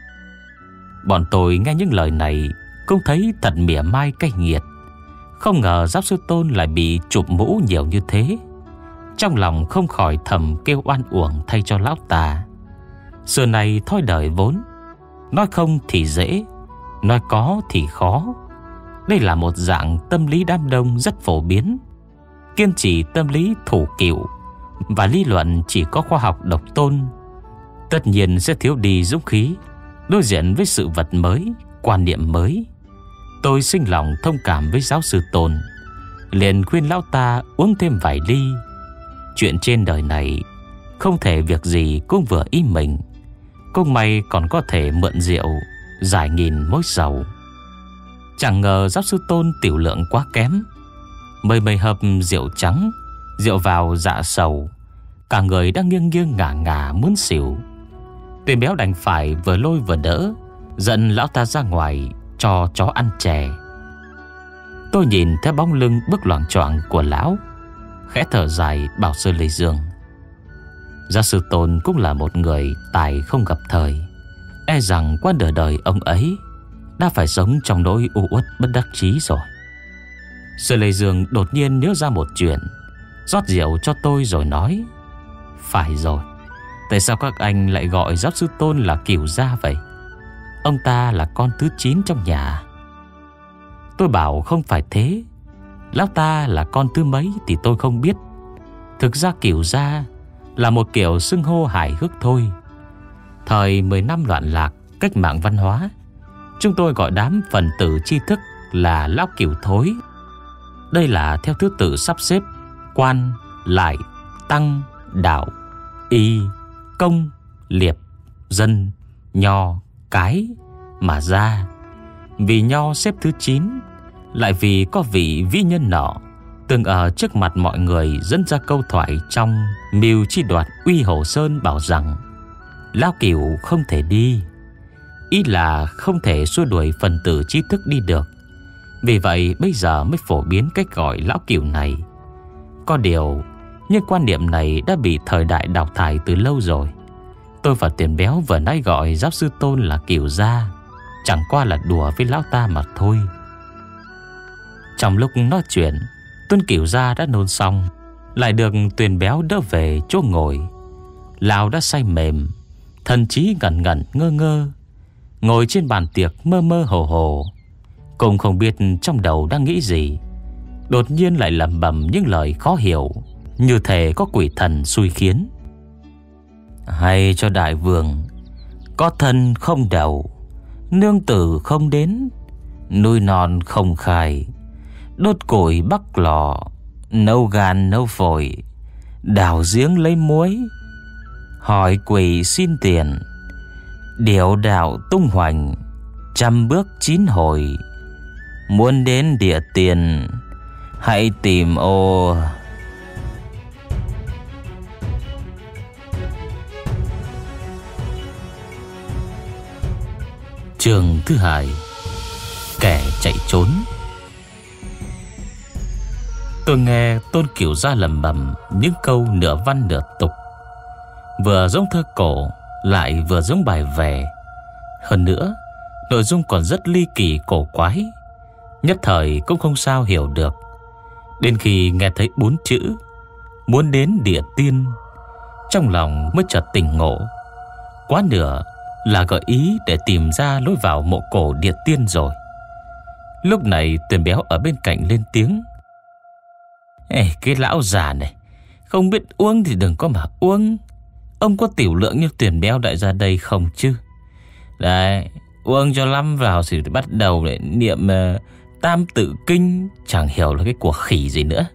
Bọn tôi nghe những lời này cũng thấy thật mỉa mai cay nghiệt. Không ngờ giáo sư Tôn lại bị chụp mũ nhiều như thế. Trong lòng không khỏi thầm kêu oan uổng thay cho lão ta. Xưa này thói đời vốn, nói không thì dễ, nói có thì khó. Đây là một dạng tâm lý đám đông rất phổ biến. Kiên trì tâm lý thủ cựu và lý luận chỉ có khoa học độc tôn, tất nhiên sẽ thiếu đi dũng khí đối diện với sự vật mới, quan niệm mới. Tôi sinh lòng thông cảm với giáo sư Tôn, liền khuyên lão ta uống thêm vài ly. Chuyện trên đời này không thể việc gì cũng vừa ý mình. Cũng may còn có thể mượn rượu giải nghìn mối sầu. Chẳng ngờ giáo sư Tôn tiểu lượng quá kém, Mời mời hộp rượu trắng, rượu vào dạ sầu. Cả người đang nghiêng nghiêng ngả ngả muốn xỉu. Tuyền béo đành phải vừa lôi vừa đỡ, dẫn lão ta ra ngoài cho chó ăn chè. Tôi nhìn theo bóng lưng bước loạng choạng của lão, khẽ thở dài bảo Sư Lê Dương: Gia sư Tôn cũng là một người tài không gặp thời. E rằng qua nửa đời ông ấy đã phải sống trong nỗi u uất bất đắc chí rồi. Sư Lê Dương đột nhiên nhớ ra một chuyện, rót rượu cho tôi rồi nói: Phải rồi, tại sao các anh lại gọi Giáo sư Tôn là Cửu Gia vậy? Ông ta là con thứ chín trong nhà. Tôi bảo không phải thế, lão ta là con thứ mấy thì tôi không biết. Thực ra Cửu Gia là một kiểu xưng hô hài hước thôi. Thời mười năm loạn lạc, cách mạng văn hóa, chúng tôi gọi đám phần tử tri thức là lão Cửu Thối. Đây là theo thứ tự sắp xếp quan, lại, tăng, đạo, y, công, liệt, dân, nho, cái mà ra. Vì nho xếp thứ chín, lại vì có vị vĩ nhân nọ từng ở trước mặt mọi người dẫn ra câu thoại trong Mưu Chi Đoạt Uy Hồ Sơn bảo rằng lão Cửu không thể đi, ý là không thể xua đuổi phần tử trí thức đi được. Vì vậy bây giờ mới phổ biến cách gọi lão Cửu này. Có điều, nhưng quan niệm này đã bị thời đại đào thải từ lâu rồi. Tôi và Tiền Béo vừa nãy gọi Giáo sư Tôn là Cửu Gia, chẳng qua là đùa với lão ta mà thôi. Trong lúc nói chuyện, Tôn Cửu Gia đã nôn xong, lại được Tuyền Béo đỡ về chỗ ngồi. Lão đã say mềm, thần trí ngẩn ngẩn ngơ ngơ, ngồi trên bàn tiệc mơ mơ hồ hồ, cũng không biết trong đầu đang nghĩ gì. Đột nhiên lại lẩm bẩm những lời khó hiểu, như thể có quỷ thần xui khiến. Hay cho đại vương, có thân không đầu, nương tử không đến, nuôi non không khai, đốt củi bắc lò, nấu gan nấu phổi, đào giếng lấy muối, hỏi quỷ xin tiền, điệu đạo tung hoành, trăm bước chín hồi, muốn đến địa tiền hãy tìm ô. Chương thứ hai: Kẻ chạy trốn. Tôi nghe Tôn Cửu Gia lẩm bẩm những câu nửa văn nửa tục, vừa giống thơ cổ lại vừa giống bài vè. Hơn nữa, nội dung còn rất ly kỳ cổ quái, nhất thời cũng không sao hiểu được. Đến khi nghe thấy bốn chữ muốn đến địa tiên, trong lòng mới chợt tỉnh ngộ. Quá nửa là gợi ý để tìm ra lối vào mộ cổ địa tiên rồi. Lúc này Tuyền Béo ở bên cạnh lên tiếng: Ê, cái lão già này, không biết uống thì đừng có mà uống. Ông có tiểu lượng như Tuyền Béo đại ra đây không chứ? Đấy, uống cho lắm vào thì bắt đầu để niệm uh, tam tự kinh, chẳng hiểu là cái của khỉ gì nữa.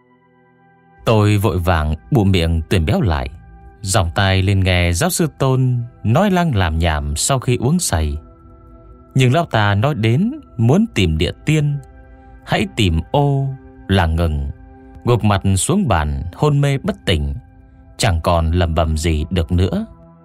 Tôi vội vàng bụm miệng Tuyền Béo lại, giọng tai lên nghe Giáo sư Tôn nói lăng làm nhảm sau khi uống say. Nhưng lão ta nói đến muốn tìm địa tiên, hãy tìm ô là ngừng, gục mặt xuống bàn hôn mê bất tỉnh, chẳng còn lẩm bẩm gì được nữa.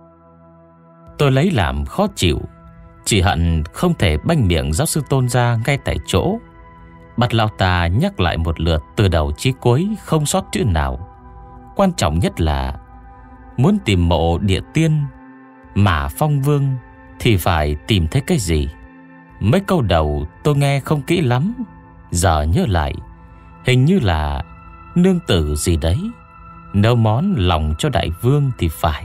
Tôi lấy làm khó chịu, chỉ hận không thể banh miệng Giáo sư Tôn ra ngay tại chỗ, bắt lão ta nhắc lại một lượt từ đầu chí cuối, không sót chữ nào. Quan trọng nhất là muốn tìm mộ địa tiên mà Phong Vương thì phải tìm thấy cái gì. Mấy câu đầu tôi nghe không kỹ lắm, giờ nhớ lại hình như là nương tử gì đấy, nấu món lòng cho đại vương thì phải.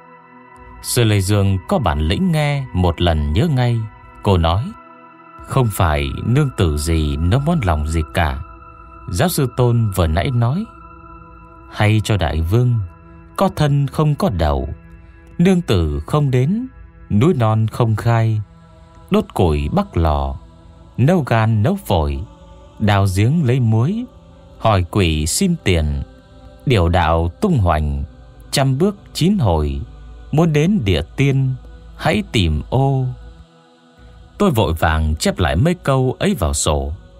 Sư Lê Dương có bản lĩnh nghe một lần nhớ ngay. Cô nói: Không phải nương tử gì nấu món lòng gì cả. Giáo sư Tôn vừa nãy nói: Hay cho đại vương, có thân không có đầu, nương tử không đến, núi non không khai, đốt củi bắc lò, nấu gan nấu phổi, đào giếng lấy muối, hỏi quỷ xin tiền, điệu đạo tung hoành, trăm bước chín hồi, muốn đến địa tiên hãy tìm ô. Tôi vội vàng chép lại mấy câu ấy vào sổ.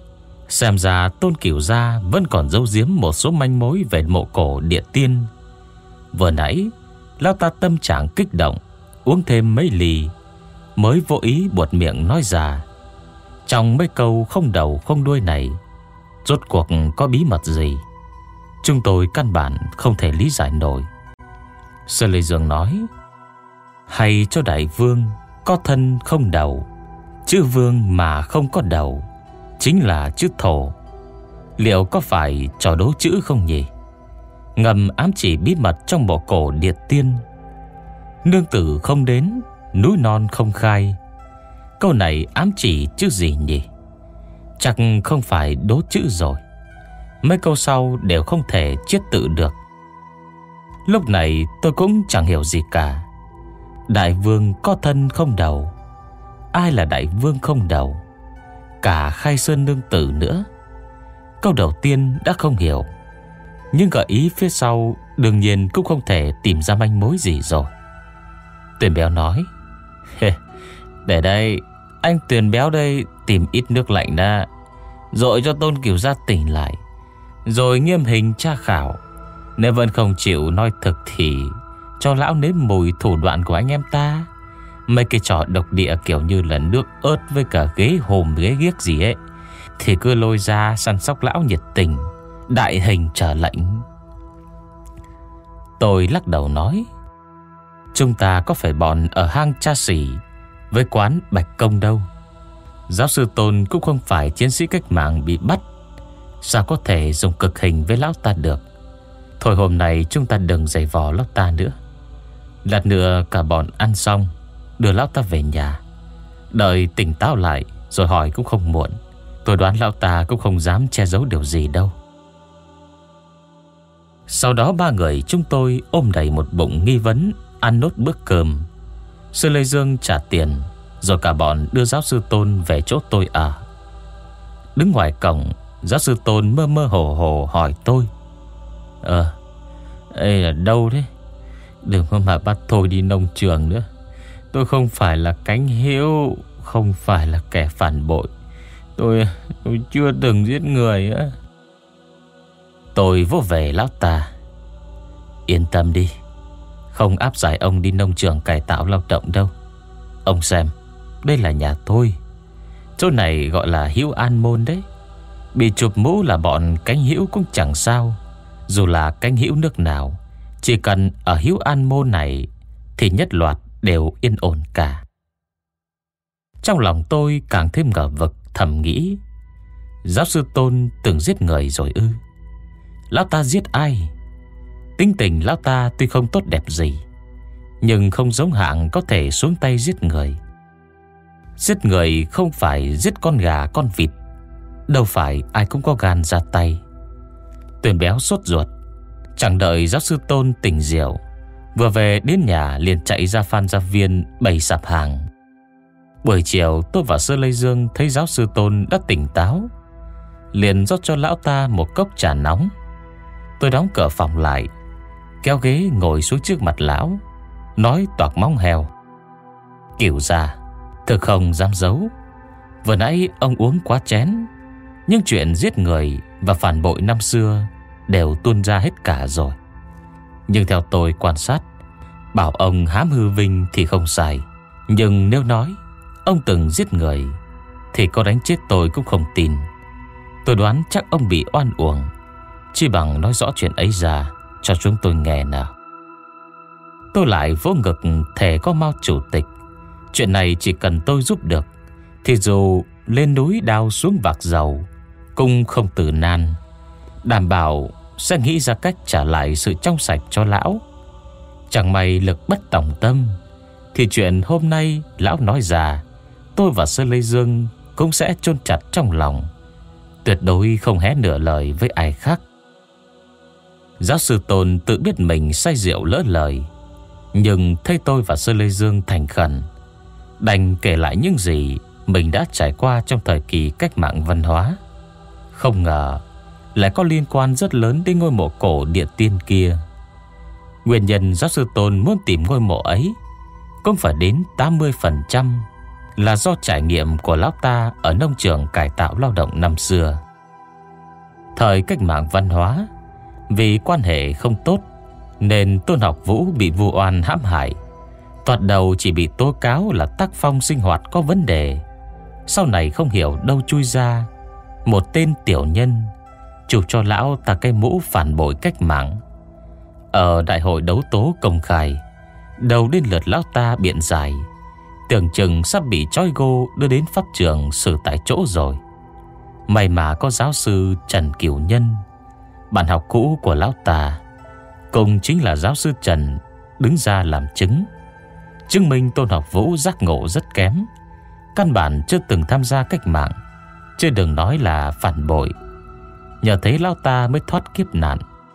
Xem ra Tôn Cửu gia vẫn còn giấu giếm một số manh mối về mộ cổ địa tiên. Vừa nãy lão ta tâm trạng kích động, uống thêm mấy ly mới vô ý buột miệng nói ra. Trong mấy câu không đầu không đuôi này, rốt cuộc có bí mật gì chúng tôi căn bản không thể lý giải nổi. Sơn Lê Dương nói: hay cho đại vương có thân không đầu, chữ vương mà không có đầu chính là chữ thổ. Liệu có phải trò đố chữ không nhỉ? Ngầm ám chỉ bí mật trong bộ cổ địa tiên. Nương tử không đến, núi non không khai. Câu này ám chỉ chữ gì nhỉ? Chắc không phải đố chữ rồi. Mấy câu sau đều không thể chiết tự được. Lúc này tôi cũng chẳng hiểu gì cả. Đại vương có thân không đầu, ai là đại vương không đầu? Cả Khai Sơn nương tử nữa. Câu đầu tiên đã không hiểu, nhưng gợi ý phía sau đương nhiên cũng không thể tìm ra manh mối gì rồi. Tuyền Béo nói: để đây, anh Tuyền Béo đây tìm ít nước lạnh ra, dội cho Tôn Cửu gia tỉnh lại, rồi nghiêm hình tra khảo. Nếu vẫn không chịu nói thực thì cho lão nếm mùi thủ đoạn của anh em ta. Mấy cái trò độc địa kiểu như là nước ớt với cả ghế hồm ghế ghiếc gì ấy thì cứ lôi ra săn sóc lão nhiệt tình, đại hình trở lệnh. Tôi lắc đầu nói: chúng ta có phải bọn ở hang Cha Xỉ với quán Bạch Công đâu. Giáo sư Tôn cũng không phải chiến sĩ cách mạng bị bắt, sao có thể dùng cực hình với lão ta được. Thôi hôm nay chúng ta đừng giày vò lão ta nữa. Lát nữa cả bọn ăn xong đưa lão ta về nhà, đợi tỉnh táo lại rồi hỏi cũng không muộn. Tôi đoán lão ta cũng không dám che giấu điều gì đâu. Sau đó ba người chúng tôi ôm đầy một bụng nghi vấn, ăn nốt bữa cơm. Sư Lê Dương trả tiền, rồi cả bọn đưa giáo sư Tôn về chỗ tôi ở. Đứng ngoài cổng, giáo sư Tôn mơ mơ hồ hồ hỏi tôi: Ờ, đây là đâu đấy? Đừng có mà bắt tôi đi nông trường nữa. Tôi không phải là cánh hữu, không phải là kẻ phản bội. Tôi, tôi chưa từng giết người á. Tôi vỗ về lão ta: yên tâm đi, không áp giải ông đi nông trường cải tạo lao động đâu. Ông xem, đây là nhà tôi. Chỗ này gọi là Hữu An Môn đấy. Bị chụp mũ là bọn cánh hữu cũng chẳng sao. Dù là cánh hữu nước nào, chỉ cần ở Hữu An Môn này thì nhất loạt đều yên ổn cả. Trong lòng tôi càng thêm ngờ vực, thầm nghĩ: giáo sư Tôn từng giết người rồi ư? Lão ta giết ai? Tính tình lão ta tuy không tốt đẹp gì, nhưng không giống hạng có thể xuống tay giết người. Giết người không phải giết con gà con vịt, đâu phải ai cũng có gan ra tay. Tuyền Béo sốt ruột, chẳng đợi giáo sư Tôn tỉnh rượu, vừa về đến nhà liền chạy ra Phan Gia Viên bày sạp hàng. Buổi chiều tôi và Sơ Lê Dương thấy giáo sư Tôn đã tỉnh táo, liền rót cho lão ta một cốc trà nóng. Tôi đóng cửa phòng lại, kéo ghế ngồi xuống trước mặt lão, nói toạc móng heo: Cửu gia, thực không dám giấu, vừa nãy ông uống quá chén, nhưng chuyện giết người và phản bội năm xưa đều tuôn ra hết cả rồi. Nhưng theo tôi quan sát, bảo ông hám hư vinh thì không sai, nhưng nếu nói ông từng giết người thì có đánh chết tôi cũng không tin. Tôi đoán chắc ông bị oan uổng, chỉ bằng nói rõ chuyện ấy ra cho chúng tôi nghe nào. Tôi lại vỗ ngực thề có Mao chủ tịch, chuyện này chỉ cần tôi giúp được thì dù lên núi đào xuống vạc dầu cũng không từ nan, đảm bảo sẽ nghĩ ra cách trả lại sự trong sạch cho lão. Chẳng may lực bất tòng tâm thì chuyện hôm nay lão nói ra, tôi và Sơ Lê Dương cũng sẽ chôn chặt trong lòng, tuyệt đối không hé nửa lời với ai khác. Giáo sư Tôn tự biết mình say rượu lỡ lời, nhưng thấy tôi và Sơ Lê Dương thành khẩn, đành kể lại những gì mình đã trải qua trong thời kỳ cách mạng văn hóa. Không ngờ lại có liên quan rất lớn đến ngôi mộ cổ địa tiên kia. Nguyên nhân giáo sư Tôn muốn tìm ngôi mộ ấy cũng phải đến tám mươi phần trăm là do trải nghiệm của lão ta ở nông trường cải tạo lao động năm xưa. Thời cách mạng văn hóa, vì quan hệ không tốt nên Tôn Học Vũ bị vu oan hãm hại. Thoạt đầu chỉ bị tố cáo là tác phong sinh hoạt có vấn đề, sau này không hiểu đâu chui ra một tên tiểu nhân chụp cho lão ta cái mũ phản bội cách mạng. Ở đại hội đấu tố công khai, đầu đến lượt lão ta biện giải, tưởng chừng sắp bị trói gô đưa đến pháp trường xử tại chỗ rồi. May mà có giáo sư Trần Cửu Nhân, bạn học cũ của lão ta, cùng chính là giáo sư Trần, đứng ra làm chứng, chứng minh Tôn Học Vũ giác ngộ rất kém, căn bản chưa từng tham gia cách mạng, chứ đừng nói là phản bội. Nhờ thế lão ta mới thoát kiếp nạn.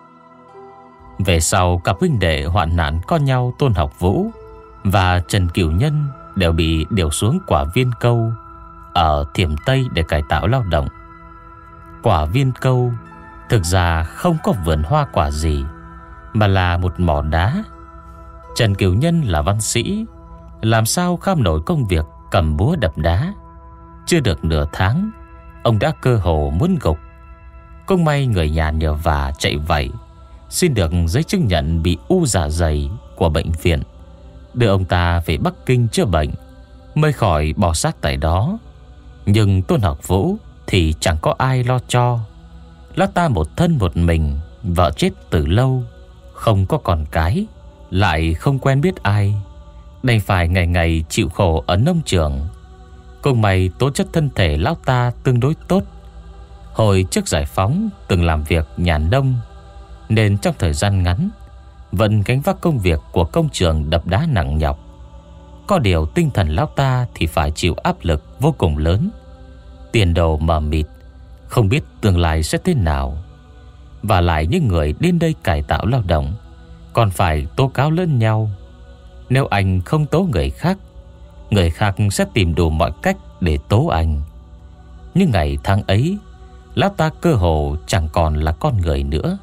Về sau cặp huynh đệ hoạn nạn có nhau Tôn Học Vũ và Trần Cửu Nhân đều bị điều xuống Quả Viên Câu ở Thiểm Tây để cải tạo lao động. Quả Viên Câu thực ra không có vườn hoa quả gì, mà là một mỏ đá. Trần Cửu Nhân là văn sĩ, làm sao kham nổi công việc cầm búa đập đá. Chưa được nửa tháng, ông đã cơ hồ muốn gục. Cũng may người nhà nhờ vả chạy vậy, xin được giấy chứng nhận bị u dạ dày của bệnh viện, đưa ông ta về Bắc Kinh chữa bệnh, mới khỏi bỏ xác tại đó. Nhưng Tôn Học Vũ thì chẳng có ai lo cho. Lão ta một thân một mình, vợ chết từ lâu, không có con cái, lại không quen biết ai, đành phải ngày ngày chịu khổ ở nông trường. Cùng may tố chất thân thể lão ta tương đối tốt. Hồi trước giải phóng từng làm việc nhà nông, nên trong thời gian ngắn vẫn gánh vác công việc của công trường đập đá nặng nhọc. Có điều tinh thần lão ta thì phải chịu áp lực vô cùng lớn. Tiền đồ mờ mịt, không biết tương lai sẽ thế nào. Và lại những người đến đây cải tạo lao động còn phải tố cáo lẫn nhau. Nếu anh không tố người khác, người khác sẽ tìm đủ mọi cách để tố anh. Nhưng ngày tháng ấy, lão ta cơ hồ chẳng còn là con người nữa.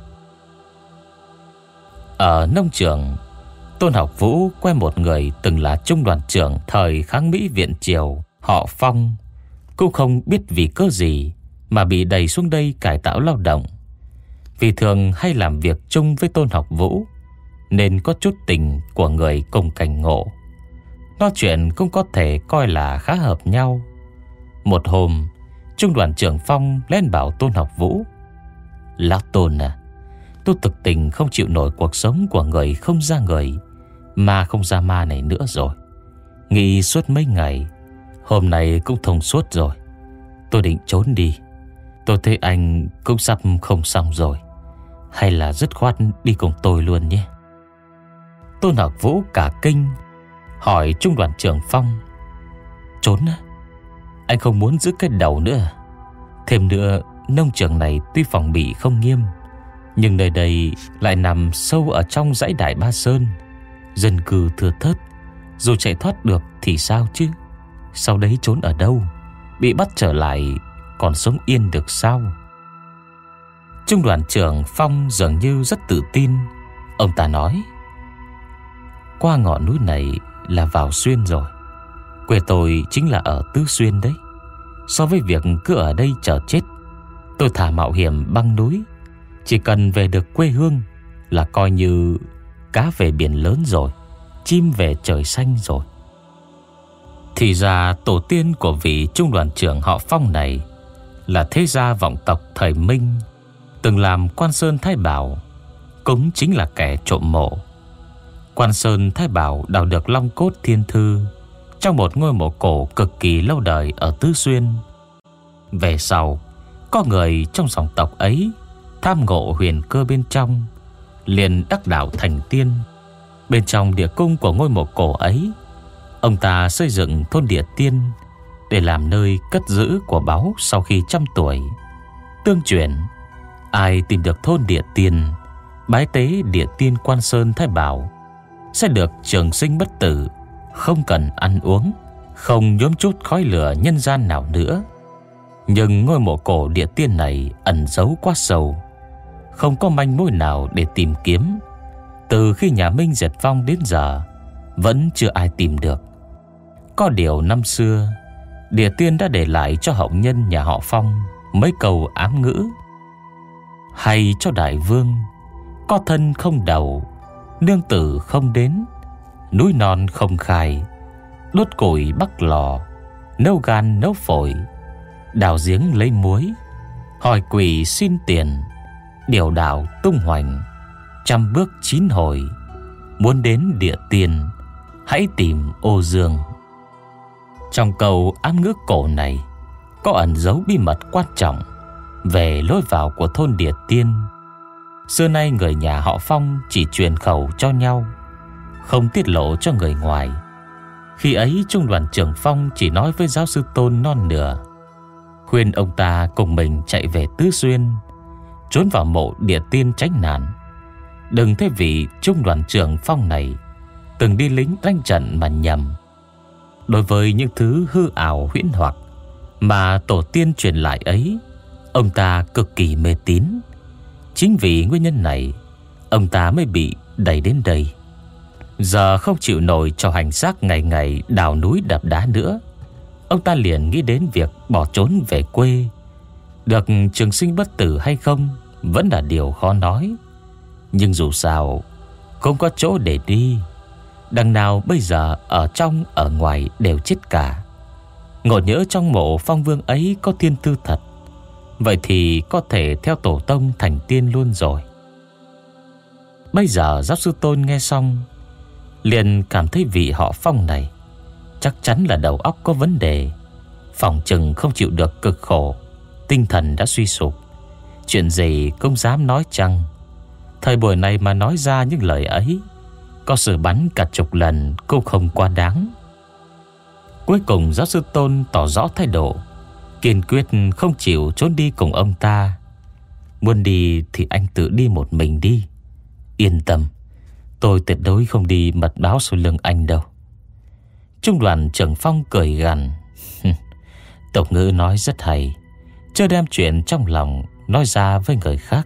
Ở nông trường, Tôn Học Vũ quen một người từng là trung đoàn trưởng thời kháng Mỹ Viện Triều, họ Phong. Cũng không biết vì cớ gì mà bị đẩy xuống đây cải tạo lao động. Vì thường hay làm việc chung với Tôn Học Vũ, nên có chút tình của người cùng cảnh ngộ. Nói chuyện cũng có thể coi là khá hợp nhau. Một hôm, trung đoàn trưởng Phong lên bảo Tôn Học Vũ: "Lão Tôn à, tôi thực tình không chịu nổi cuộc sống của người không ra người, ma không ra ma này nữa rồi. Nghĩ suốt mấy ngày, hôm nay cũng thông suốt rồi. Tôi định trốn đi. Tôi thấy anh cũng sắp không xong rồi. Hay là dứt khoát đi cùng tôi luôn nhé." Tôn Học Vũ cả kinh, hỏi trung đoàn trưởng Phong: "Trốn á? Anh không muốn giữ cái đầu nữa à? Thêm nữa, nông trường này tuy phòng bị không nghiêm, nhưng nơi đây lại nằm sâu ở trong dãy Đại Ba Sơn, dân cư thưa thớt. Dù chạy thoát được thì sao chứ? Sau đấy trốn ở đâu? Bị bắt trở lại còn sống yên được sao?" Trung đoàn trưởng Phong dường như rất tự tin. Ông ta nói: "Qua ngọn núi này là vào Xuyên rồi. Quê tôi chính là ở Tứ Xuyên đấy. So với việc cứ ở đây chờ chết, tôi thà mạo hiểm băng núi. Chỉ cần về được quê hương là coi như cá về biển lớn rồi, chim về trời xanh rồi." Thì ra tổ tiên của vị trung đoàn trưởng họ Phong này là thế gia vọng tộc thời Minh, từng làm Quan Sơn Thái Bảo, cũng chính là kẻ trộm mộ. Quan Sơn Thái Bảo đào được long cốt thiên thư trong một ngôi mộ cổ cực kỳ lâu đời ở Tứ Xuyên. Về sau, có người trong dòng tộc ấy tham ngộ huyền cơ bên trong, liền đắc đạo thành tiên. Bên trong địa cung của ngôi mộ cổ ấy, ông ta xây dựng thôn Địa Tiên để làm nơi cất giữ của báu sau khi trăm tuổi. Tương truyền, ai tìm được thôn Địa Tiên, bái tế Địa Tiên Quan Sơn Thái Bảo, sẽ được trường sinh bất tử, không cần ăn uống, không nhuốm chút khói lửa nhân gian nào nữa. Nhưng ngôi mộ cổ Địa Tiên này ẩn giấu quá sâu, không có manh mối nào để tìm kiếm. Từ khi nhà Minh diệt vong đến giờ, vẫn chưa ai tìm được. Có điều năm xưa, Địa Tiên đã để lại cho hậu nhân nhà họ Phong mấy câu ám ngữ: hay cho đại vương, có thân không đầu, nương tử không đến, núi non không khai, đốt củi bắc lò, nấu gan nấu phổi, đào giếng lấy muối, hỏi quỷ xin tiền, điều đạo tung hoành, trăm bước chín hồi, muốn đến địa tiên, hãy tìm ô dương. Trong câu ám ngữ cổ này có ẩn dấu bí mật quan trọng về lối vào của thôn địa tiên. Xưa nay người nhà họ Phong chỉ truyền khẩu cho nhau, không tiết lộ cho người ngoài. Khi ấy Trung đoàn trưởng Phong chỉ nói với giáo sư Tôn non nửa, khuyên ông ta cùng mình chạy về Tứ Xuyên, trốn vào mộ địa tiên tránh nạn. Đừng thấy vị Trung đoàn trưởng Phong này từng đi lính đánh trận mà nhầm. Đối với những thứ hư ảo huyễn hoặc mà tổ tiên truyền lại ấy, ông ta cực kỳ mê tín. Chính vì nguyên nhân này, ông ta mới bị đẩy đến đây. Giờ không chịu nổi cho hành xác ngày ngày đào núi đập đá nữa, ông ta liền nghĩ đến việc bỏ trốn về quê. Được trường sinh bất tử hay không vẫn là điều khó nói, nhưng dù sao không có chỗ để đi. Đằng nào bây giờ ở trong ở ngoài đều chết cả. Ngộ nhỡ trong mộ Phong Vương ấy có thiên tư thật, vậy thì có thể theo tổ tông thành tiên luôn rồi. Bây giờ giáo sư Tôn nghe xong liền cảm thấy vị họ Phong này chắc chắn là đầu óc có vấn đề, phỏng chừng không chịu được cực khổ, tinh thần đã suy sụp. Chuyện gì cũng dám nói chăng. Thời buổi này mà nói ra những lời ấy, có sự bắn cả chục lần cũng không quá đáng. Cuối cùng giáo sư Tôn tỏ rõ thái độ, kiên quyết không chịu trốn đi cùng ông ta. Muốn đi thì anh tự đi một mình đi. Yên tâm, tôi tuyệt đối không đi mật báo sau lưng anh đâu. Trung đoàn trưởng Phong cười gằn, tục ngữ nói rất hay, chưa đem chuyện trong lòng nói ra với người khác.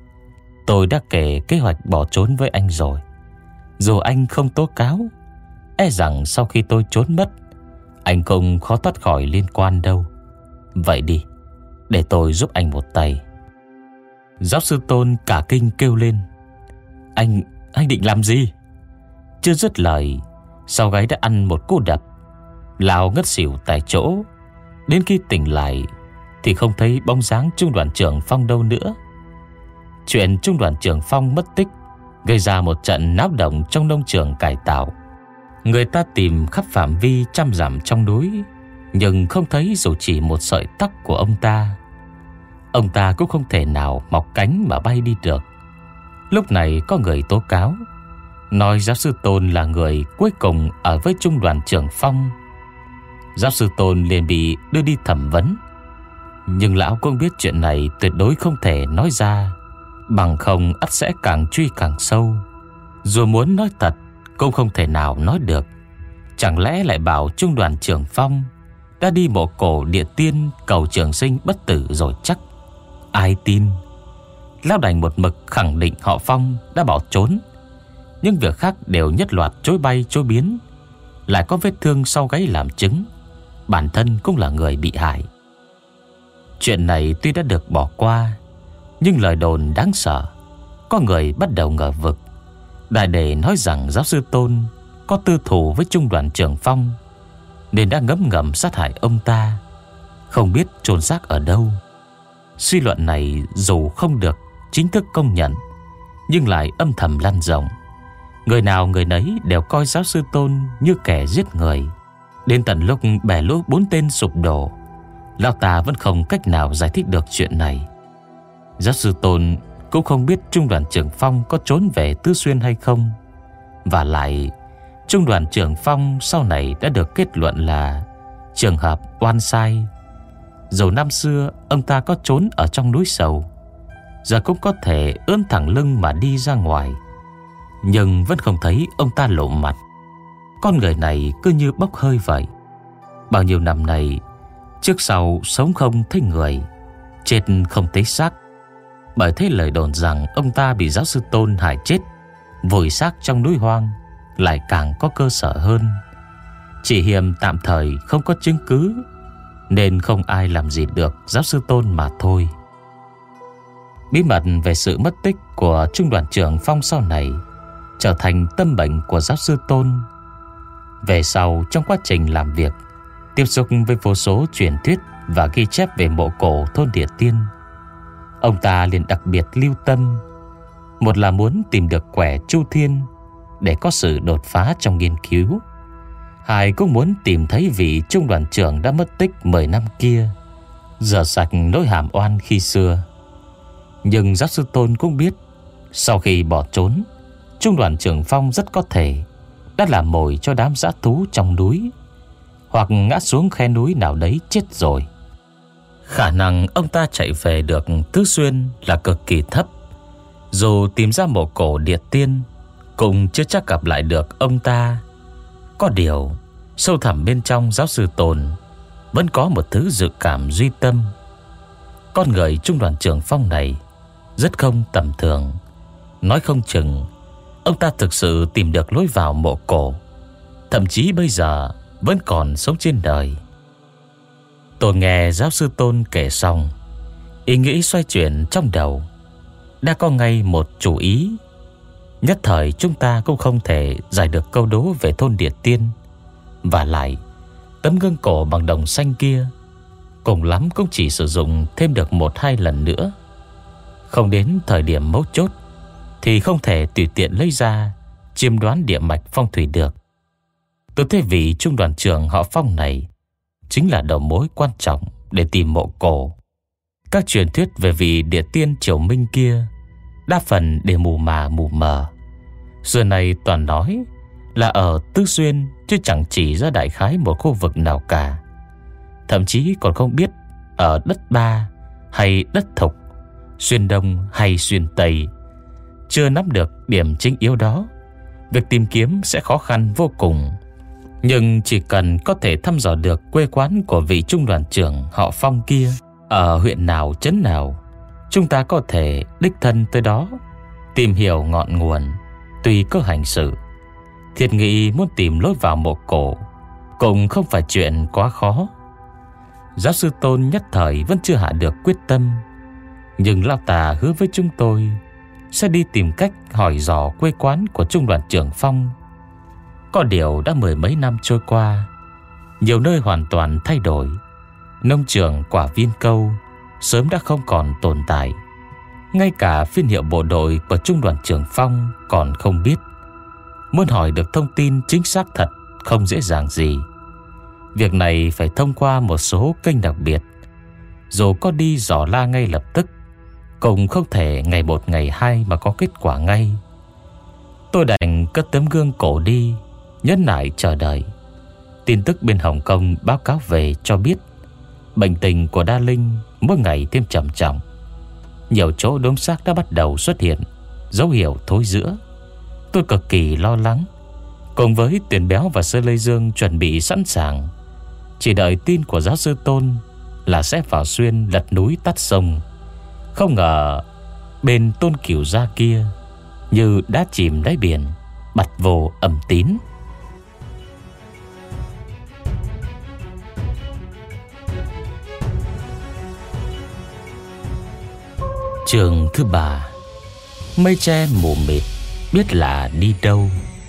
Tôi đã kể kế hoạch bỏ trốn với anh rồi. Dù anh không tố cáo, e rằng sau khi tôi trốn mất, anh cũng khó thoát khỏi liên quan đâu. Vậy đi, để tôi giúp anh một tay. Giáo sư Tôn cả kinh kêu lên, Anh, anh định làm gì? Chưa dứt lời, sau gáy đã ăn một cú đập, lão ngất xỉu tại chỗ. Đến khi tỉnh lại thì không thấy bóng dáng Trung đoàn trưởng Phong đâu nữa. Chuyện Trung đoàn trưởng Phong mất tích gây ra một trận náo động trong nông trường cải tạo. Người ta tìm khắp phạm vi trăm dặm trong núi, nhưng không thấy dù chỉ một sợi tóc của ông ta. Ông ta cũng không thể nào mọc cánh mà bay đi được. Lúc này có người tố cáo, nói giáo sư Tôn là người cuối cùng ở với Trung đoàn trưởng Phong. Giáo sư Tôn liền bị đưa đi thẩm vấn. Nhưng lão cũng biết chuyện này tuyệt đối không thể nói ra, bằng không ắt sẽ càng truy càng sâu. Dù muốn nói thật cũng không thể nào nói được. Chẳng lẽ lại bảo Trung đoàn trưởng Phong đã đi mộ cổ địa tiên cầu trường sinh bất tử rồi chắc? Ai tin? Lão đành một mực khẳng định họ Phong đã bỏ trốn. Nhưng việc khác đều nhất loạt chối bay chối biến. Lại có vết thương sau gáy làm chứng, bản thân cũng là người bị hại. Chuyện này tuy đã được bỏ qua, nhưng lời đồn đáng sợ. Có người bắt đầu ngờ vực. Đại đề nói rằng giáo sư Tôn có tư thù với Trung đoàn trưởng Phong, nên đã ngấm ngầm sát hại ông ta, không biết chôn xác ở đâu. Suy luận này dù không được chính thức công nhận, nhưng lại âm thầm lan rộng. Người nào người nấy đều coi giáo sư Tôn như kẻ giết người. Đến tận lúc bè lũ bốn tên sụp đổ, lão ta vẫn không cách nào giải thích được chuyện này. Giáo sư Tôn cũng không biết Trung đoàn trưởng Phong có trốn về Tứ Xuyên hay không. Và lại Trung đoàn trưởng Phong sau này đã được kết luận là trường hợp oan sai. Dẫu năm xưa ông ta có trốn ở trong núi sầu, giờ cũng có thể ưỡn thẳng lưng mà đi ra ngoài, nhưng vẫn không thấy ông ta lộ mặt. Con người này cứ như bốc hơi vậy. Bao nhiêu năm nay, trước sau sống không thấy người, chết không thấy xác. Bởi thế lời đồn rằng ông ta bị giáo sư Tôn hại chết, vùi xác trong núi hoang lại càng có cơ sở hơn. Chỉ hiềm tạm thời không có chứng cứ, nên không ai làm gì được giáo sư Tôn mà thôi. Bí mật về sự mất tích của trung đoàn trưởng Phong sau này trở thành tâm bệnh của giáo sư Tôn. Về sau, trong quá trình làm việc, tiếp xúc với vô số truyền thuyết và ghi chép về mộ cổ thôn Địa Tiên, ông ta liền đặc biệt lưu tâm. Một là muốn tìm được quẻ Chu Thiên để có sự đột phá trong nghiên cứu. Hai cũng muốn tìm thấy vị trung đoàn trưởng đã mất tích mười năm kia, rửa sạch nỗi hàm oan khi xưa. Nhưng giáo sư Tôn cũng biết, sau khi bỏ trốn, trung đoàn trưởng Phong rất có thể đã làm mồi cho đám dã thú trong núi, hoặc ngã xuống khe núi nào đấy chết rồi. Khả năng ông ta chạy về được Tứ Xuyên là cực kỳ thấp. Dù tìm ra mộ cổ Địa Tiên, cũng chưa chắc gặp lại được ông ta. Có điều, sâu thẳm bên trong giáo sư Tôn vẫn có một thứ dự cảm duy tâm. Con người trung đoàn trưởng Phong này rất không tầm thường. Nói không chừng ông ta thực sự tìm được lối vào mộ cổ, thậm chí bây giờ vẫn còn sống trên đời. Tôi nghe giáo sư Tôn kể xong, ý nghĩ xoay chuyển trong đầu, đã có ngay một chủ ý. Nhất thời chúng ta cũng không thể giải được câu đố về thôn Địa Tiên. Và lại, tấm gương cổ bằng đồng xanh kia cùng lắm cũng chỉ sử dụng thêm được một hai lần nữa. Không đến thời điểm mấu chốt thì không thể tùy tiện lấy ra chiêm đoán địa mạch phong thủy được. Tôi thấy vị trung đoàn trưởng họ Phong này chính là đầu mối quan trọng để tìm mộ cổ. Các truyền thuyết về vị Địa Tiên Triều Minh kia đa phần đều mù mà mù mờ. Xưa này toàn nói là ở Tứ Xuyên, chứ chẳng chỉ ra đại khái một khu vực nào cả. Thậm chí còn không biết ở đất Ba hay đất Thục, Xuyên Đông hay Xuyên Tây. Chưa nắm được điểm chính yếu đó, việc tìm kiếm sẽ khó khăn vô cùng. Nhưng chỉ cần có thể thăm dò được quê quán của vị trung đoàn trưởng họ Phong kia ở huyện nào trấn nào, chúng ta có thể đích thân tới đó tìm hiểu ngọn nguồn, tùy cơ hành sự. Thiệt nghĩ muốn tìm lối vào mộ cổ cũng không phải chuyện quá khó. Giáo sư Tôn nhất thời vẫn chưa hạ được quyết tâm, nhưng lão ta hứa với chúng tôi sẽ đi tìm cách hỏi dò quê quán của trung đoàn trưởng Phong. Có điều đã mười mấy năm trôi qua, nhiều nơi hoàn toàn thay đổi. Nông trường quả Viên Câu sớm đã không còn tồn tại. Ngay cả phiên hiệu bộ đội của trung đoàn trưởng Phong còn không biết. Muốn hỏi được thông tin chính xác thật không dễ dàng gì. Việc này phải thông qua một số kênh đặc biệt. Dù có đi dò la ngay lập tức, cũng không thể ngày một ngày hai mà có kết quả ngay. Tôi đành cất tấm gương cổ đi, nhẫn nại chờ đợi. Tin tức bên Hồng Kông báo cáo về cho biết bệnh tình của Đa Linh mỗi ngày thêm trầm trọng. Nhiều chỗ đốm xác đã bắt đầu xuất hiện dấu hiệu thối rữa. Tôi cực kỳ lo lắng. Cùng với Tiền Béo và Sơ Lê Dương chuẩn bị sẵn sàng, chỉ đợi tin của giáo sư Tôn là sẽ vào xuyên lật núi tắt sông. Không ngờ bên Tôn Cửu Gia kia như đã chìm đáy biển, bặt vô âm tín. Chương thứ ba. Mây che mù mịt, biết là đi đâu.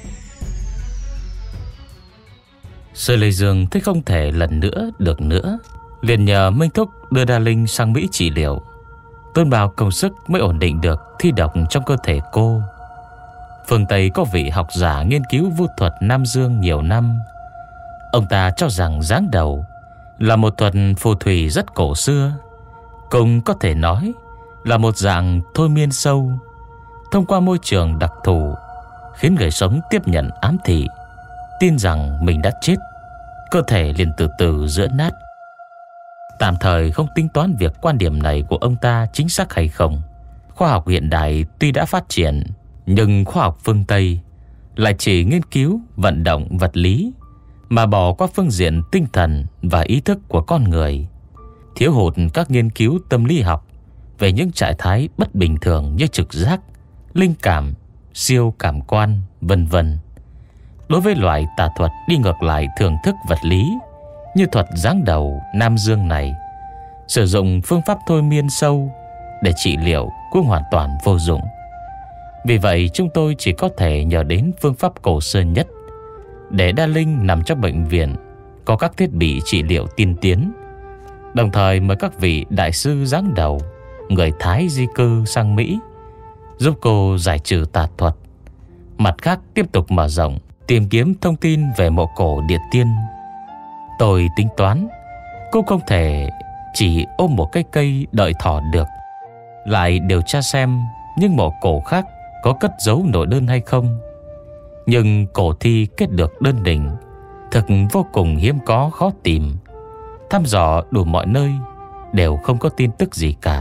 Sơ Lê Dương thấy không thể lần nữa được nữa, liền nhờ Minh Thúc đưa Đa Linh sang Mỹ trị liệu. Tôn bao công sức mới ổn định được thi độc trong cơ thể cô. Phương Tây có vị học giả nghiên cứu vu thuật Nam Dương nhiều năm. Ông ta cho rằng giáng đầu là một thuật phù thủy rất cổ xưa, cũng có thể nói là một dạng thôi miên sâu, thông qua môi trường đặc thù khiến người sống tiếp nhận ám thị, tin rằng mình đã chết, cơ thể liền từ từ giữa nát. Tạm thời không tính toán việc quan điểm này của ông ta chính xác hay không. Khoa học hiện đại tuy đã phát triển, nhưng khoa học phương Tây lại chỉ nghiên cứu vận động vật lý, mà bỏ qua phương diện tinh thần và ý thức của con người, thiếu hụt các nghiên cứu tâm lý học về những trạng thái bất bình thường như trực giác, linh cảm, siêu cảm quan, vân vân. Đối với loại tà thuật đi ngược lại thưởng thức vật lý như thuật giáng đầu Nam Dương này, sử dụng phương pháp thôi miên sâu để trị liệu cũng hoàn toàn vô dụng. Vì vậy chúng tôi chỉ có thể nhờ đến phương pháp cổ xưa nhất, để Đa Linh nằm trong bệnh viện có các thiết bị trị liệu tiên tiến, đồng thời mời các vị đại sư giáng đầu người Thái di cư sang Mỹ giúp cô giải trừ tà thuật. Mặt khác tiếp tục mở rộng tìm kiếm thông tin về mộ cổ Địa Tiên. Tôi tính toán cô không thể chỉ ôm một cái cây đợi thỏ được, lại điều tra xem những mộ cổ khác có cất giấu nội đơn hay không. Nhưng cổ thi kết được đơn đình thực vô cùng hiếm có, khó tìm. Thăm dò đủ mọi nơi đều không có tin tức gì cả.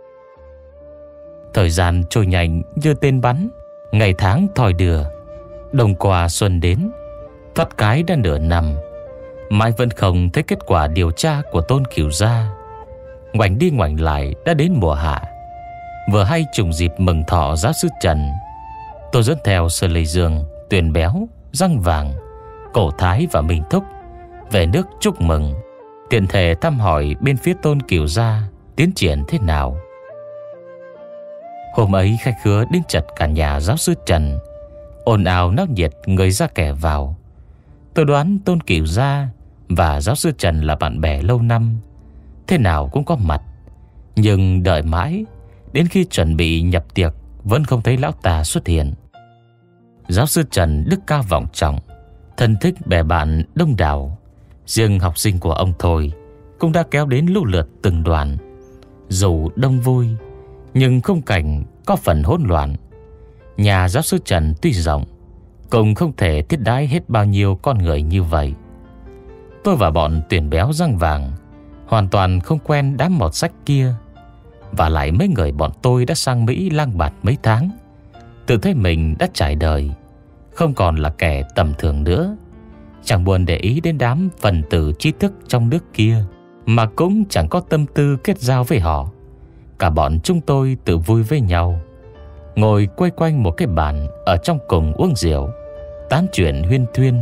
Thời gian trôi nhanh như tên bắn, ngày tháng thoi đưa. Đông qua xuân đến, thoát cái đã nửa năm, mãi vẫn không thấy kết quả điều tra của Tôn Cửu gia. Ngoảnh đi ngoảnh lại đã đến mùa hạ, vừa hay trùng dịp mừng thọ giáo sư Trần. Tôi dẫn theo Sở Lệ Dương, Tuyền Béo, Răng Vàng, Cổ Thái và Minh Thúc về nước chúc mừng, tiện thể thăm hỏi bên phía Tôn Cửu gia tiến triển thế nào. Hôm ấy khách khứa đến chật cả nhà giáo sư Trần, ồn ào náo nhiệt, người ra kẻ vào. Tôi đoán Tôn Cửu gia và giáo sư Trần là bạn bè lâu năm, thế nào cũng có mặt. Nhưng đợi mãi, đến khi chuẩn bị nhập tiệc vẫn không thấy lão ta xuất hiện. Giáo sư Trần đức cao vọng trọng, thân thích bè bạn đông đảo. Riêng học sinh của ông thôi cũng đã kéo đến lũ lượt từng đoàn. Dù đông vui, nhưng khung cảnh có phần hỗn loạn. Nhà giáo sư Trần tuy rộng, cũng không thể thiết đãi hết bao nhiêu con người như vậy. Tôi và bọn Tuyền Béo, Răng Vàng hoàn toàn không quen đám mọt sách kia. Và lại mấy người bọn tôi đã sang Mỹ lang bạt mấy tháng, tự thấy mình đã trải đời, không còn là kẻ tầm thường nữa. Chẳng buồn để ý đến đám phần tử trí thức trong nước kia, mà cũng chẳng có tâm tư kết giao với họ. Cả bọn chúng tôi tự vui với nhau, ngồi quay quanh một cái bàn ở trong cùng uống rượu, tán chuyện huyên thuyên.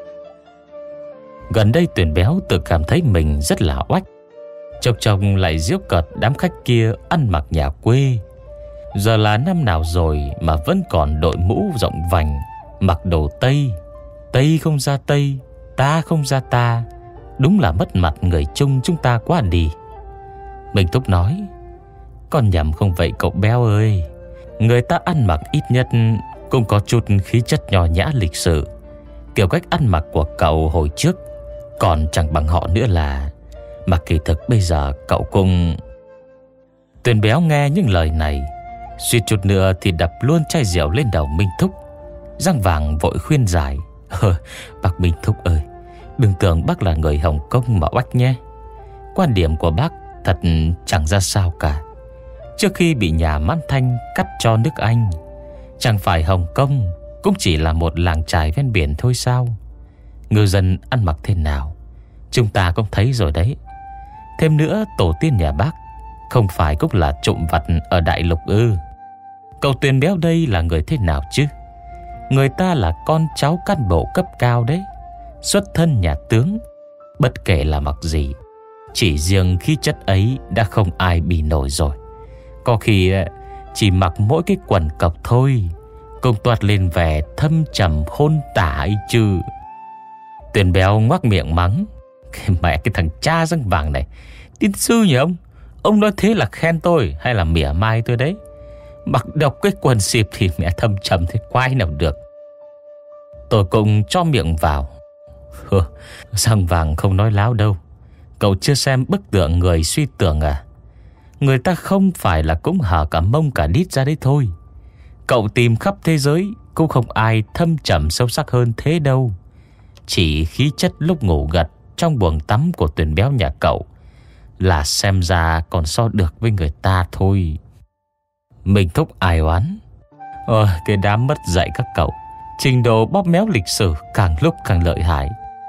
Gần đây Tuyền Béo tự cảm thấy mình rất là oách, chốc chốc lại giễu cợt đám khách kia ăn mặc nhà quê. Giờ là năm nào rồi mà vẫn còn đội mũ rộng vành, mặc đồ Tây. Tây không ra Tây, ta không ra ta, đúng là mất mặt người chung chúng ta quá đi. Minh Thúc nói: Con nhầm không vậy cậu Béo ơi, người ta ăn mặc ít nhất cũng có chút khí chất nho nhã lịch sự. Kiểu cách ăn mặc của cậu hồi trước còn chẳng bằng họ nữa là. Mà kỳ thực bây giờ cậu cũng... Tuyền Béo nghe những lời này, suýt chút nữa thì đập luôn chai rượu lên đầu Minh Thúc. Răng Vàng vội khuyên giải: Ờ, bác Minh Thúc ơi, đừng tưởng bác là người Hồng Kông mà oách nhé. Quan điểm của bác thật chẳng ra sao cả. Trước khi bị nhà Mãn Thanh cắt cho nước Anh, chẳng phải Hồng Kông cũng chỉ là một làng chài ven biển thôi sao? Ngư dân ăn mặc thế nào chúng ta cũng thấy rồi đấy. Thêm nữa, tổ tiên nhà bác không phải cũng là trộm vặt ở đại lục ư? Cậu Tuyền Béo đây là người thế nào chứ? Người ta là con cháu cán bộ cấp cao đấy, xuất thân nhà tướng. Bất kể là mặc gì, chỉ riêng khí chất ấy đã không ai bì nổi rồi. Có khi chỉ mặc mỗi cái quần cộc thôi cũng toát lên vẻ thâm trầm khôn tả ấy chứ. Tuyền Béo ngoác miệng mắng: Mẹ cái thằng cha Răng Vàng này, tiên sư nhỉ ông? Ông nói thế là khen tôi hay là mỉa mai tôi đấy? Mặc độc cái quần xịp thì mẹ thâm trầm thế quái nào được. Tôi cũng cho miệng vào: Răng Vàng không nói láo đâu. Cậu chưa xem bức tượng người suy tưởng à? Người ta không phải là cũng hở cả mông cả đít ra đấy thôi. Cậu tìm khắp thế giới cũng không ai thâm trầm sâu sắc hơn thế đâu. Chỉ khí chất lúc ngủ gật trong buồng tắm của Tuyền Béo nhà cậu là xem ra còn so được với người ta thôi. Minh Thúc ai oán: Ờ, cái đám mất dạy các cậu, trình độ bóp méo lịch sử càng lúc càng lợi hại.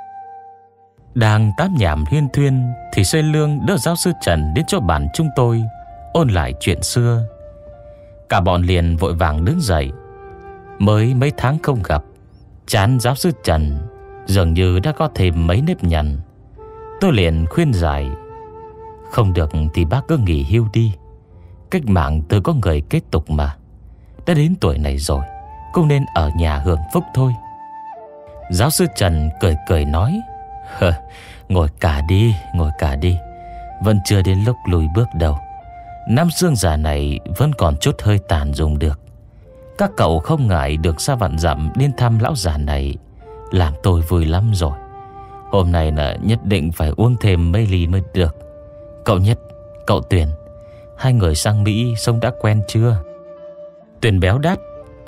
Đang tám nhảm huyên thuyên thì Xoay Lương đỡ giáo sư Trần đến chỗ bàn chúng tôi ôn lại chuyện xưa. Cả bọn liền vội vàng đứng dậy. Mới mấy tháng không gặp, trán giáo sư Trần dường như đã có thêm mấy nếp nhăn. Tôi liền khuyên giải: Không được thì bác cứ nghỉ hưu đi. Cách mạng từ có người kết tục mà. Đã đến tuổi này rồi, cũng nên ở nhà hưởng phúc thôi. Giáo sư Trần cười cười nói: Hờ, ngồi cả đi, ngồi cả đi. Vẫn chưa đến lúc lùi bước đâu. Năm xương già này vẫn còn chút hơi tàn dùng được. Các cậu không ngại được xa vạn dặm đến thăm lão già này, làm tôi vui lắm rồi. Hôm nay là nhất định phải uống thêm mấy ly mới được. Cậu Nhất, cậu Tuyền, hai người sang Mỹ sống đã quen chưa? Tuyền béo đáp: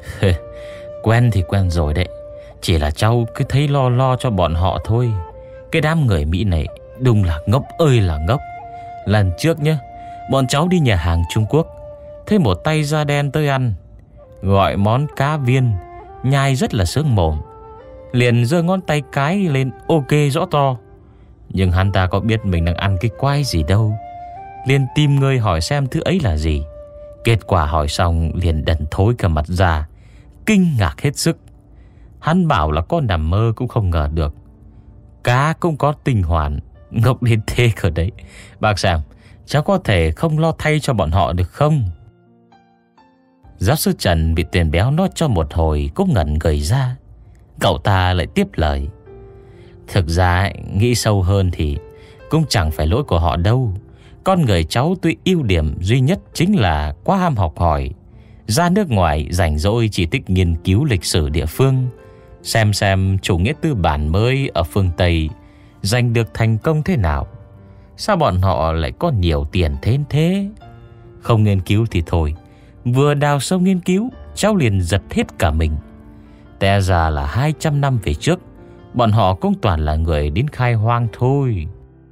Quen thì quen rồi đấy. Chỉ là cháu cứ thấy lo lo cho bọn họ thôi. Cái đám người Mỹ này đúng là ngốc ơi là ngốc. Lần trước nhá, bọn cháu đi nhà hàng Trung Quốc, thấy một tay da đen tới ăn, gọi món cá viên, nhai rất là sướng mồm, liền giơ ngón tay cái lên ok rõ to. Nhưng hắn ta có biết mình đang ăn cái quái gì đâu, liền tìm người hỏi xem thứ ấy là gì. Kết quả hỏi xong liền đần thối cả mặt ra, kinh ngạc hết sức. Hắn bảo là có nằm mơ cũng không ngờ được cá cũng có tinh hoàn. Ngốc đến thế cơ đấy. Bác Sàm, cháu có thể không lo thay cho bọn họ được không? Giáo sư Trần bị Tuyền béo nói cho một hồi cũng ngẩn người ra. Cậu ta lại tiếp lời: Thực ra nghĩ sâu hơn thì cũng chẳng phải lỗi của họ đâu. Con người cháu tuy ưu điểm duy nhất chính là quá ham học hỏi. Ra nước ngoài rảnh rỗi chỉ thích nghiên cứu lịch sử địa phương, xem xem chủ nghĩa tư bản mới ở phương Tây giành được thành công thế nào. Sao bọn họ lại có nhiều tiền thế thế? Không nghiên cứu thì thôi, vừa đào sâu nghiên cứu, cháu liền giật hết cả mình. Té ra là hai trăm năm về trước, bọn họ cũng toàn là người đến khai hoang thôi.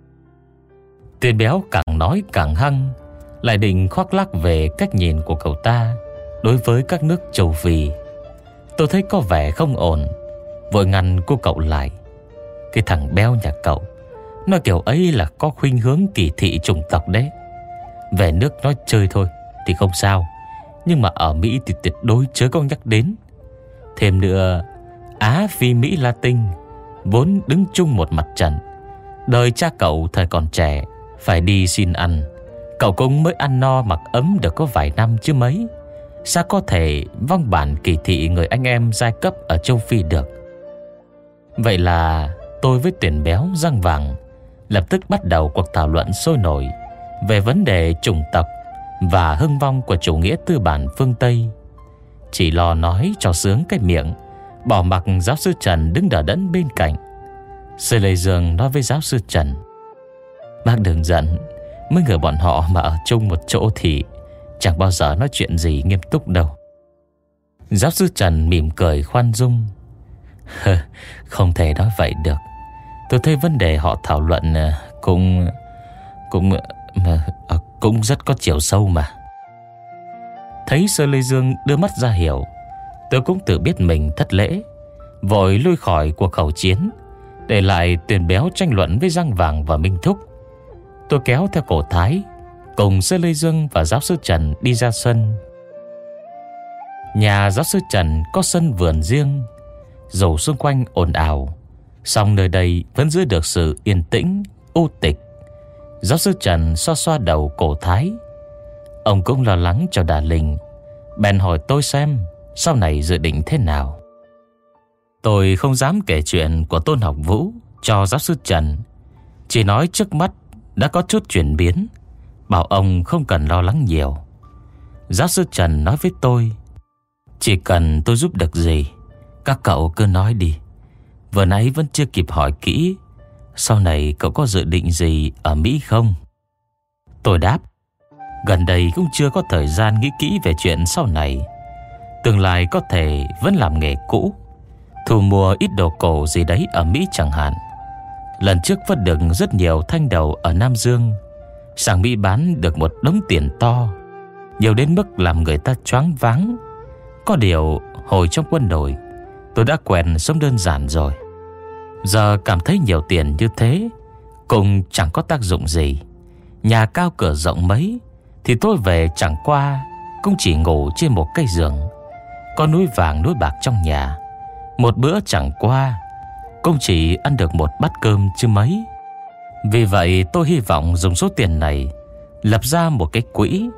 Tuyền béo càng nói càng hăng, lại định khoác lác về cách nhìn của cậu ta đối với các nước châu Phi. Tôi thấy có vẻ không ổn, vội ngăn cô cậu lại. Cái thằng béo nhà cậu nói kiểu ấy là có khuynh hướng kỳ thị chủng tộc đấy. Về nước nói chơi thôi thì không sao, nhưng mà ở Mỹ thì tuyệt đối chớ có nhắc đến. Thêm nữa, Á Phi Mỹ Latin vốn đứng chung một mặt trận. Đời cha cậu thời còn trẻ phải đi xin ăn, cậu cũng mới ăn no mặc ấm được có vài năm chứ mấy. Sao có thể vong bản kỳ thị người anh em giai cấp ở châu Phi được? Vậy là tôi với Tuyền béo răng vàng lập tức bắt đầu cuộc thảo luận sôi nổi về vấn đề chủng tộc và hưng vong của chủ nghĩa tư bản phương Tây. Chỉ lo nói cho sướng cái miệng, bỏ mặc giáo sư Trần đứng đờ đẫn bên cạnh. Sư Lê Dương nói với giáo sư Trần: Bác đừng giận, mấy người bọn họ mà ở chung một chỗ thì chẳng bao giờ nói chuyện gì nghiêm túc đâu. Giáo sư Trần mỉm cười khoan dung: Không thể nói vậy được. Tôi thấy vấn đề họ thảo luận cũng cũng cũng rất có chiều sâu mà. Thấy Sơ Lê Dương đưa mắt ra hiểu, tôi cũng tự biết mình thất lễ, vội lui khỏi cuộc khẩu chiến, để lại Tuyền béo tranh luận với Răng Vàng và Minh Thúc. Tôi kéo theo cổ Thái cùng Sơ Lê Dương và giáo sư Trần đi ra sân. Nhà giáo sư Trần có sân vườn riêng, dù xung quanh ồn ào, song nơi đây vẫn giữ được sự yên tĩnh, u tịch. Giáo sư Trần xoa xoa đầu cổ Thái. Ông cũng lo lắng cho Đà Linh, bèn hỏi tôi xem sau này dự định thế nào. Tôi không dám kể chuyện của Tôn Học Vũ cho giáo sư Trần, chỉ nói trước mắt đã có chút chuyển biến, bảo ông không cần lo lắng nhiều. Giáo sư Trần nói với tôi: Chỉ cần tôi giúp được gì, các cậu cứ nói đi. Vừa nãy vẫn chưa kịp hỏi kỹ, sau này cậu có dự định gì ở Mỹ không? Tôi đáp: Gần đây cũng chưa có thời gian nghĩ kỹ về chuyện sau này. Tương lai có thể vẫn làm nghề cũ, thu mua ít đồ cổ gì đấy ở Mỹ chẳng hạn. Lần trước vớt được rất nhiều thanh đầu ở Nam Dương, sang Mỹ bán được một đống tiền to, nhiều đến mức làm người ta choáng váng. Có điều hồi trong quân đội, tôi đã quen sống đơn giản rồi. Giờ cảm thấy nhiều tiền như thế cũng chẳng có tác dụng gì. Nhà cao cửa rộng mấy thì tôi về chẳng qua cũng chỉ ngủ trên một cái giường, có núi vàng núi bạc trong nhà. Một bữa chẳng qua cũng chỉ ăn được một bát cơm chứ mấy. Vì vậy tôi hy vọng dùng số tiền này lập ra một cái quỹ,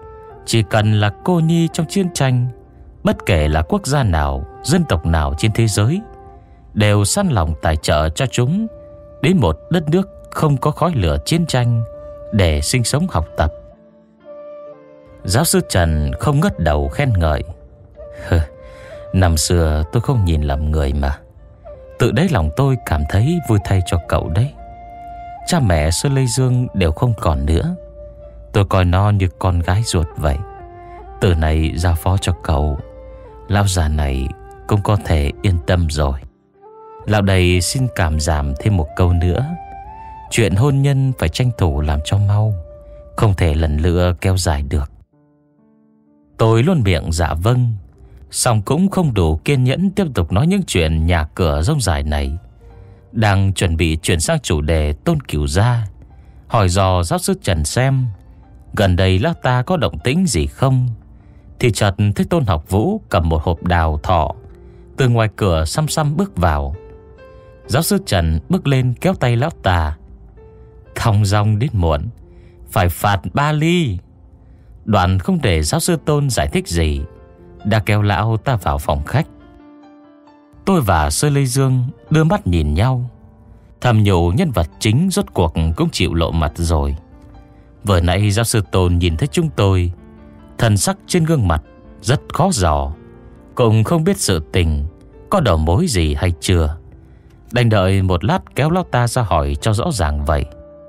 Chỉ cần là cô nhi trong chiến tranh, bất kể là quốc gia nào, dân tộc nào trên thế giới, đều sẵn lòng tài trợ cho chúng đến một đất nước không có khói lửa chiến tranh để sinh sống học tập. Giáo sư Trần không ngớt đầu khen ngợi. Năm xưa tôi không nhìn lầm người mà. Tự đáy lòng tôi cảm thấy vui thay cho cậu đấy. Cha mẹ Sơ Lê Dương đều không còn nữa. Tôi coi nó như con gái ruột vậy. Từ này giao phó cho cậu, lão già này cũng có thể yên tâm rồi. Lão đầy xin cảm giảm thêm một câu nữa. Chuyện hôn nhân phải tranh thủ làm cho mau, không thể lần lnữa kéo dài được. Tôi luôn miệng dạ vâng, song cũng không đủ kiên nhẫn tiếp tục nói những chuyện nhà cửa rông dài này. Đang chuẩn bị chuyển sang chủ đề Tôn Cửu gia, hỏi dò giáo sư Trần xem gần đây lão ta có động tĩnh gì không, thì chợt thấy Tôn Học Vũ cầm một hộp đào thọ từ ngoài cửa xăm xăm bước vào. Giáo sư Trần bước lên kéo tay lão ta. Thong dong đến muộn, phải phạt ba ly. Đoạn không để giáo sư Tôn giải thích gì, đã kéo lão ta vào phòng khách. Tôi và Sơ Lê Dương đưa mắt nhìn nhau, thầm nhủ nhân vật chính rốt cuộc cũng chịu lộ mặt rồi. Vừa nãy giáo sư Tôn nhìn thấy chúng tôi, thần sắc trên gương mặt rất khó dò, cũng không biết sự tình có đầu mối gì hay chưa. Đành đợi một lát kéo lão ta ra hỏi cho rõ ràng vậy.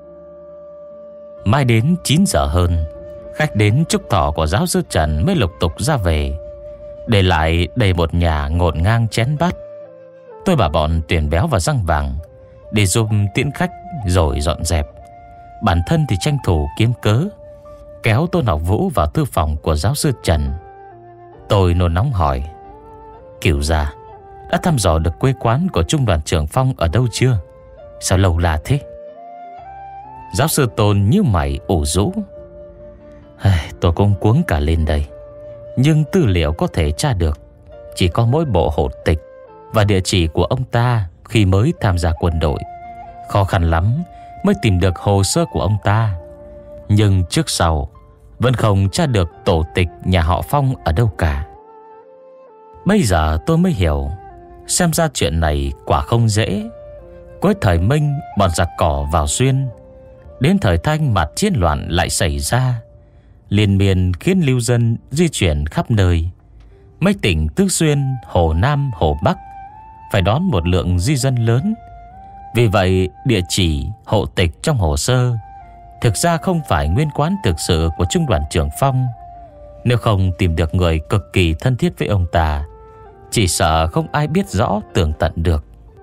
Mai đến chín giờ hơn, khách đến chúc thọ của giáo sư Trần mới lục tục ra về, để lại đầy một nhà ngổn ngang chén bát. Tôi bảo bọn Tuyển Béo và Răng Vàng để giúp tiễn khách rồi dọn dẹp. Bản thân thì tranh thủ kiếm cớ kéo Tôn Học Vũ vào thư phòng của giáo sư Trần. Tôi nôn nóng hỏi: Cửu gia đã thăm dò được quê quán của Trung đoàn trưởng Phong ở đâu chưa? Sao lâu là thế? Giáo sư Tôn như mày ủ rũ: Tôi cũng cuống cả lên đây, nhưng tư liệu có thể tra được chỉ có mỗi bộ hộ tịch và địa chỉ của ông ta khi mới tham gia quân đội. Khó khăn lắm mới tìm được hồ sơ của ông ta, nhưng trước sau vẫn không tra được tổ tịch nhà họ Phong ở đâu cả. Bây giờ tôi mới hiểu, xem ra chuyện này quả không dễ. Cuối thời Minh bọn giặc cỏ vào xuyên, đến thời Thanh mặt chiến loạn lại xảy ra, liên miên khiến lưu dân di chuyển khắp nơi. Mấy tỉnh Tứ Xuyên, Hồ Nam, Hồ Bắc phải đón một lượng di dân lớn. Vì vậy địa chỉ, hộ tịch trong hồ sơ thực ra không phải nguyên quán thực sự của Trung đoàn trưởng Phong. Nếu không tìm được người cực kỳ thân thiết với ông ta, chỉ sợ không ai biết rõ tường tận được.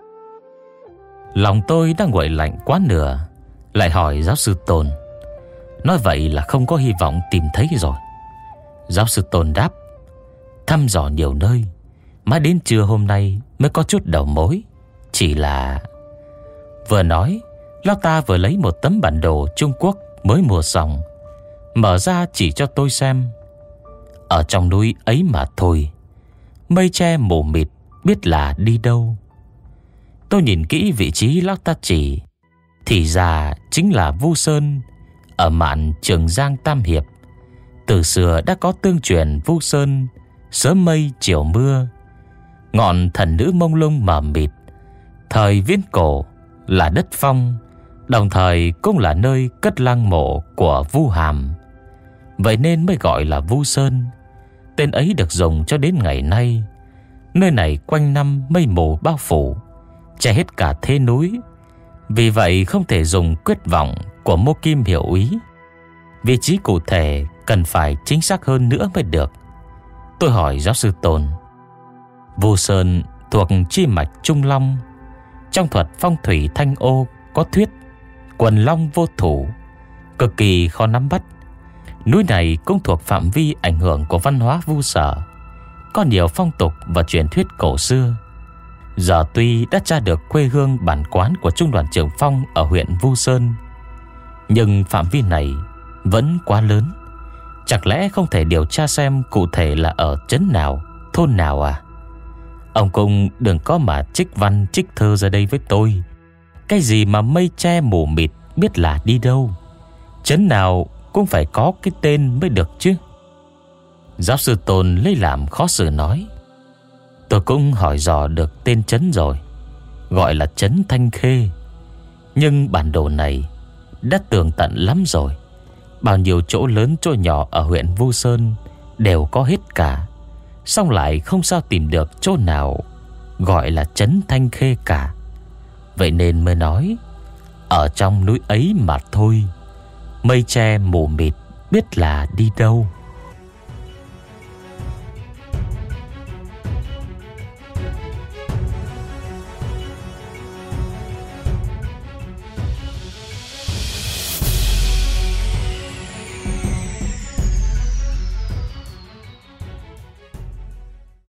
Lòng tôi đang nguội lạnh quá nửa, lại hỏi giáo sư Tôn: Nói vậy là không có hy vọng tìm thấy rồi? Giáo sư Tôn đáp: Thăm dò nhiều nơi, mãi đến trưa hôm nay mới có chút đầu mối. Chỉ là... Vừa nói, lão ta vừa lấy một tấm bản đồ Trung Quốc mới mua xong, mở ra chỉ cho tôi xem. Ở trong núi ấy mà thôi, mây che mù mịt, biết là đi đâu. Tôi nhìn kỹ vị trí lão ta chỉ, thì ra chính là Vu Sơn ở mạn Trường Giang Tam Hiệp. Từ xưa đã có tương truyền Vu Sơn sớm mây chiều mưa, ngọn thần nữ mông lung mờ mịt. Thời viễn cổ là đất Phong, đồng thời cũng là nơi cất lăng mộ của Vu Hàm. Vậy nên mới gọi là Vu Sơn. Tên ấy được dùng cho đến ngày nay. Nơi này quanh năm mây mù bao phủ, che hết cả thế núi. Vì vậy không thể dùng quyết vọng của Mô Kim Hiểu Úy. Vị trí cụ thể cần phải chính xác hơn nữa mới được. Tôi hỏi giáo sư Tôn: Vu Sơn thuộc chi mạch Trung Long. Trong thuật phong thủy Thanh Ô có thuyết quần long vô thủ, cực kỳ khó nắm bắt. Núi này cũng thuộc phạm vi ảnh hưởng của văn hóa Vu Sở, có nhiều phong tục và truyền thuyết cổ xưa. Giờ tuy đã tra được quê hương bản quán của Trung đoàn trưởng Phong ở huyện Vu Sơn, nhưng phạm vi này vẫn quá lớn. Chẳng lẽ không thể điều tra xem cụ thể là ở trấn nào, thôn nào à? Ông cũng đừng có mà trích văn trích thơ ra đây với tôi. Cái gì mà mây che mù mịt, biết là đi đâu. Trấn nào cũng phải có cái tên mới được chứ. Giáo sư Tôn lấy làm khó xử nói: Tôi cũng hỏi dò được tên trấn rồi, gọi là trấn Thanh Khê. Nhưng bản đồ này đã tường tận lắm rồi. Bao nhiêu chỗ lớn chỗ nhỏ ở huyện Vu Sơn đều có hết cả, song lại không sao tìm được chỗ nào gọi là trấn Thanh Khê cả. Vậy nên mới nói ở trong núi ấy mà thôi, mây che mù mịt biết là đi đâu.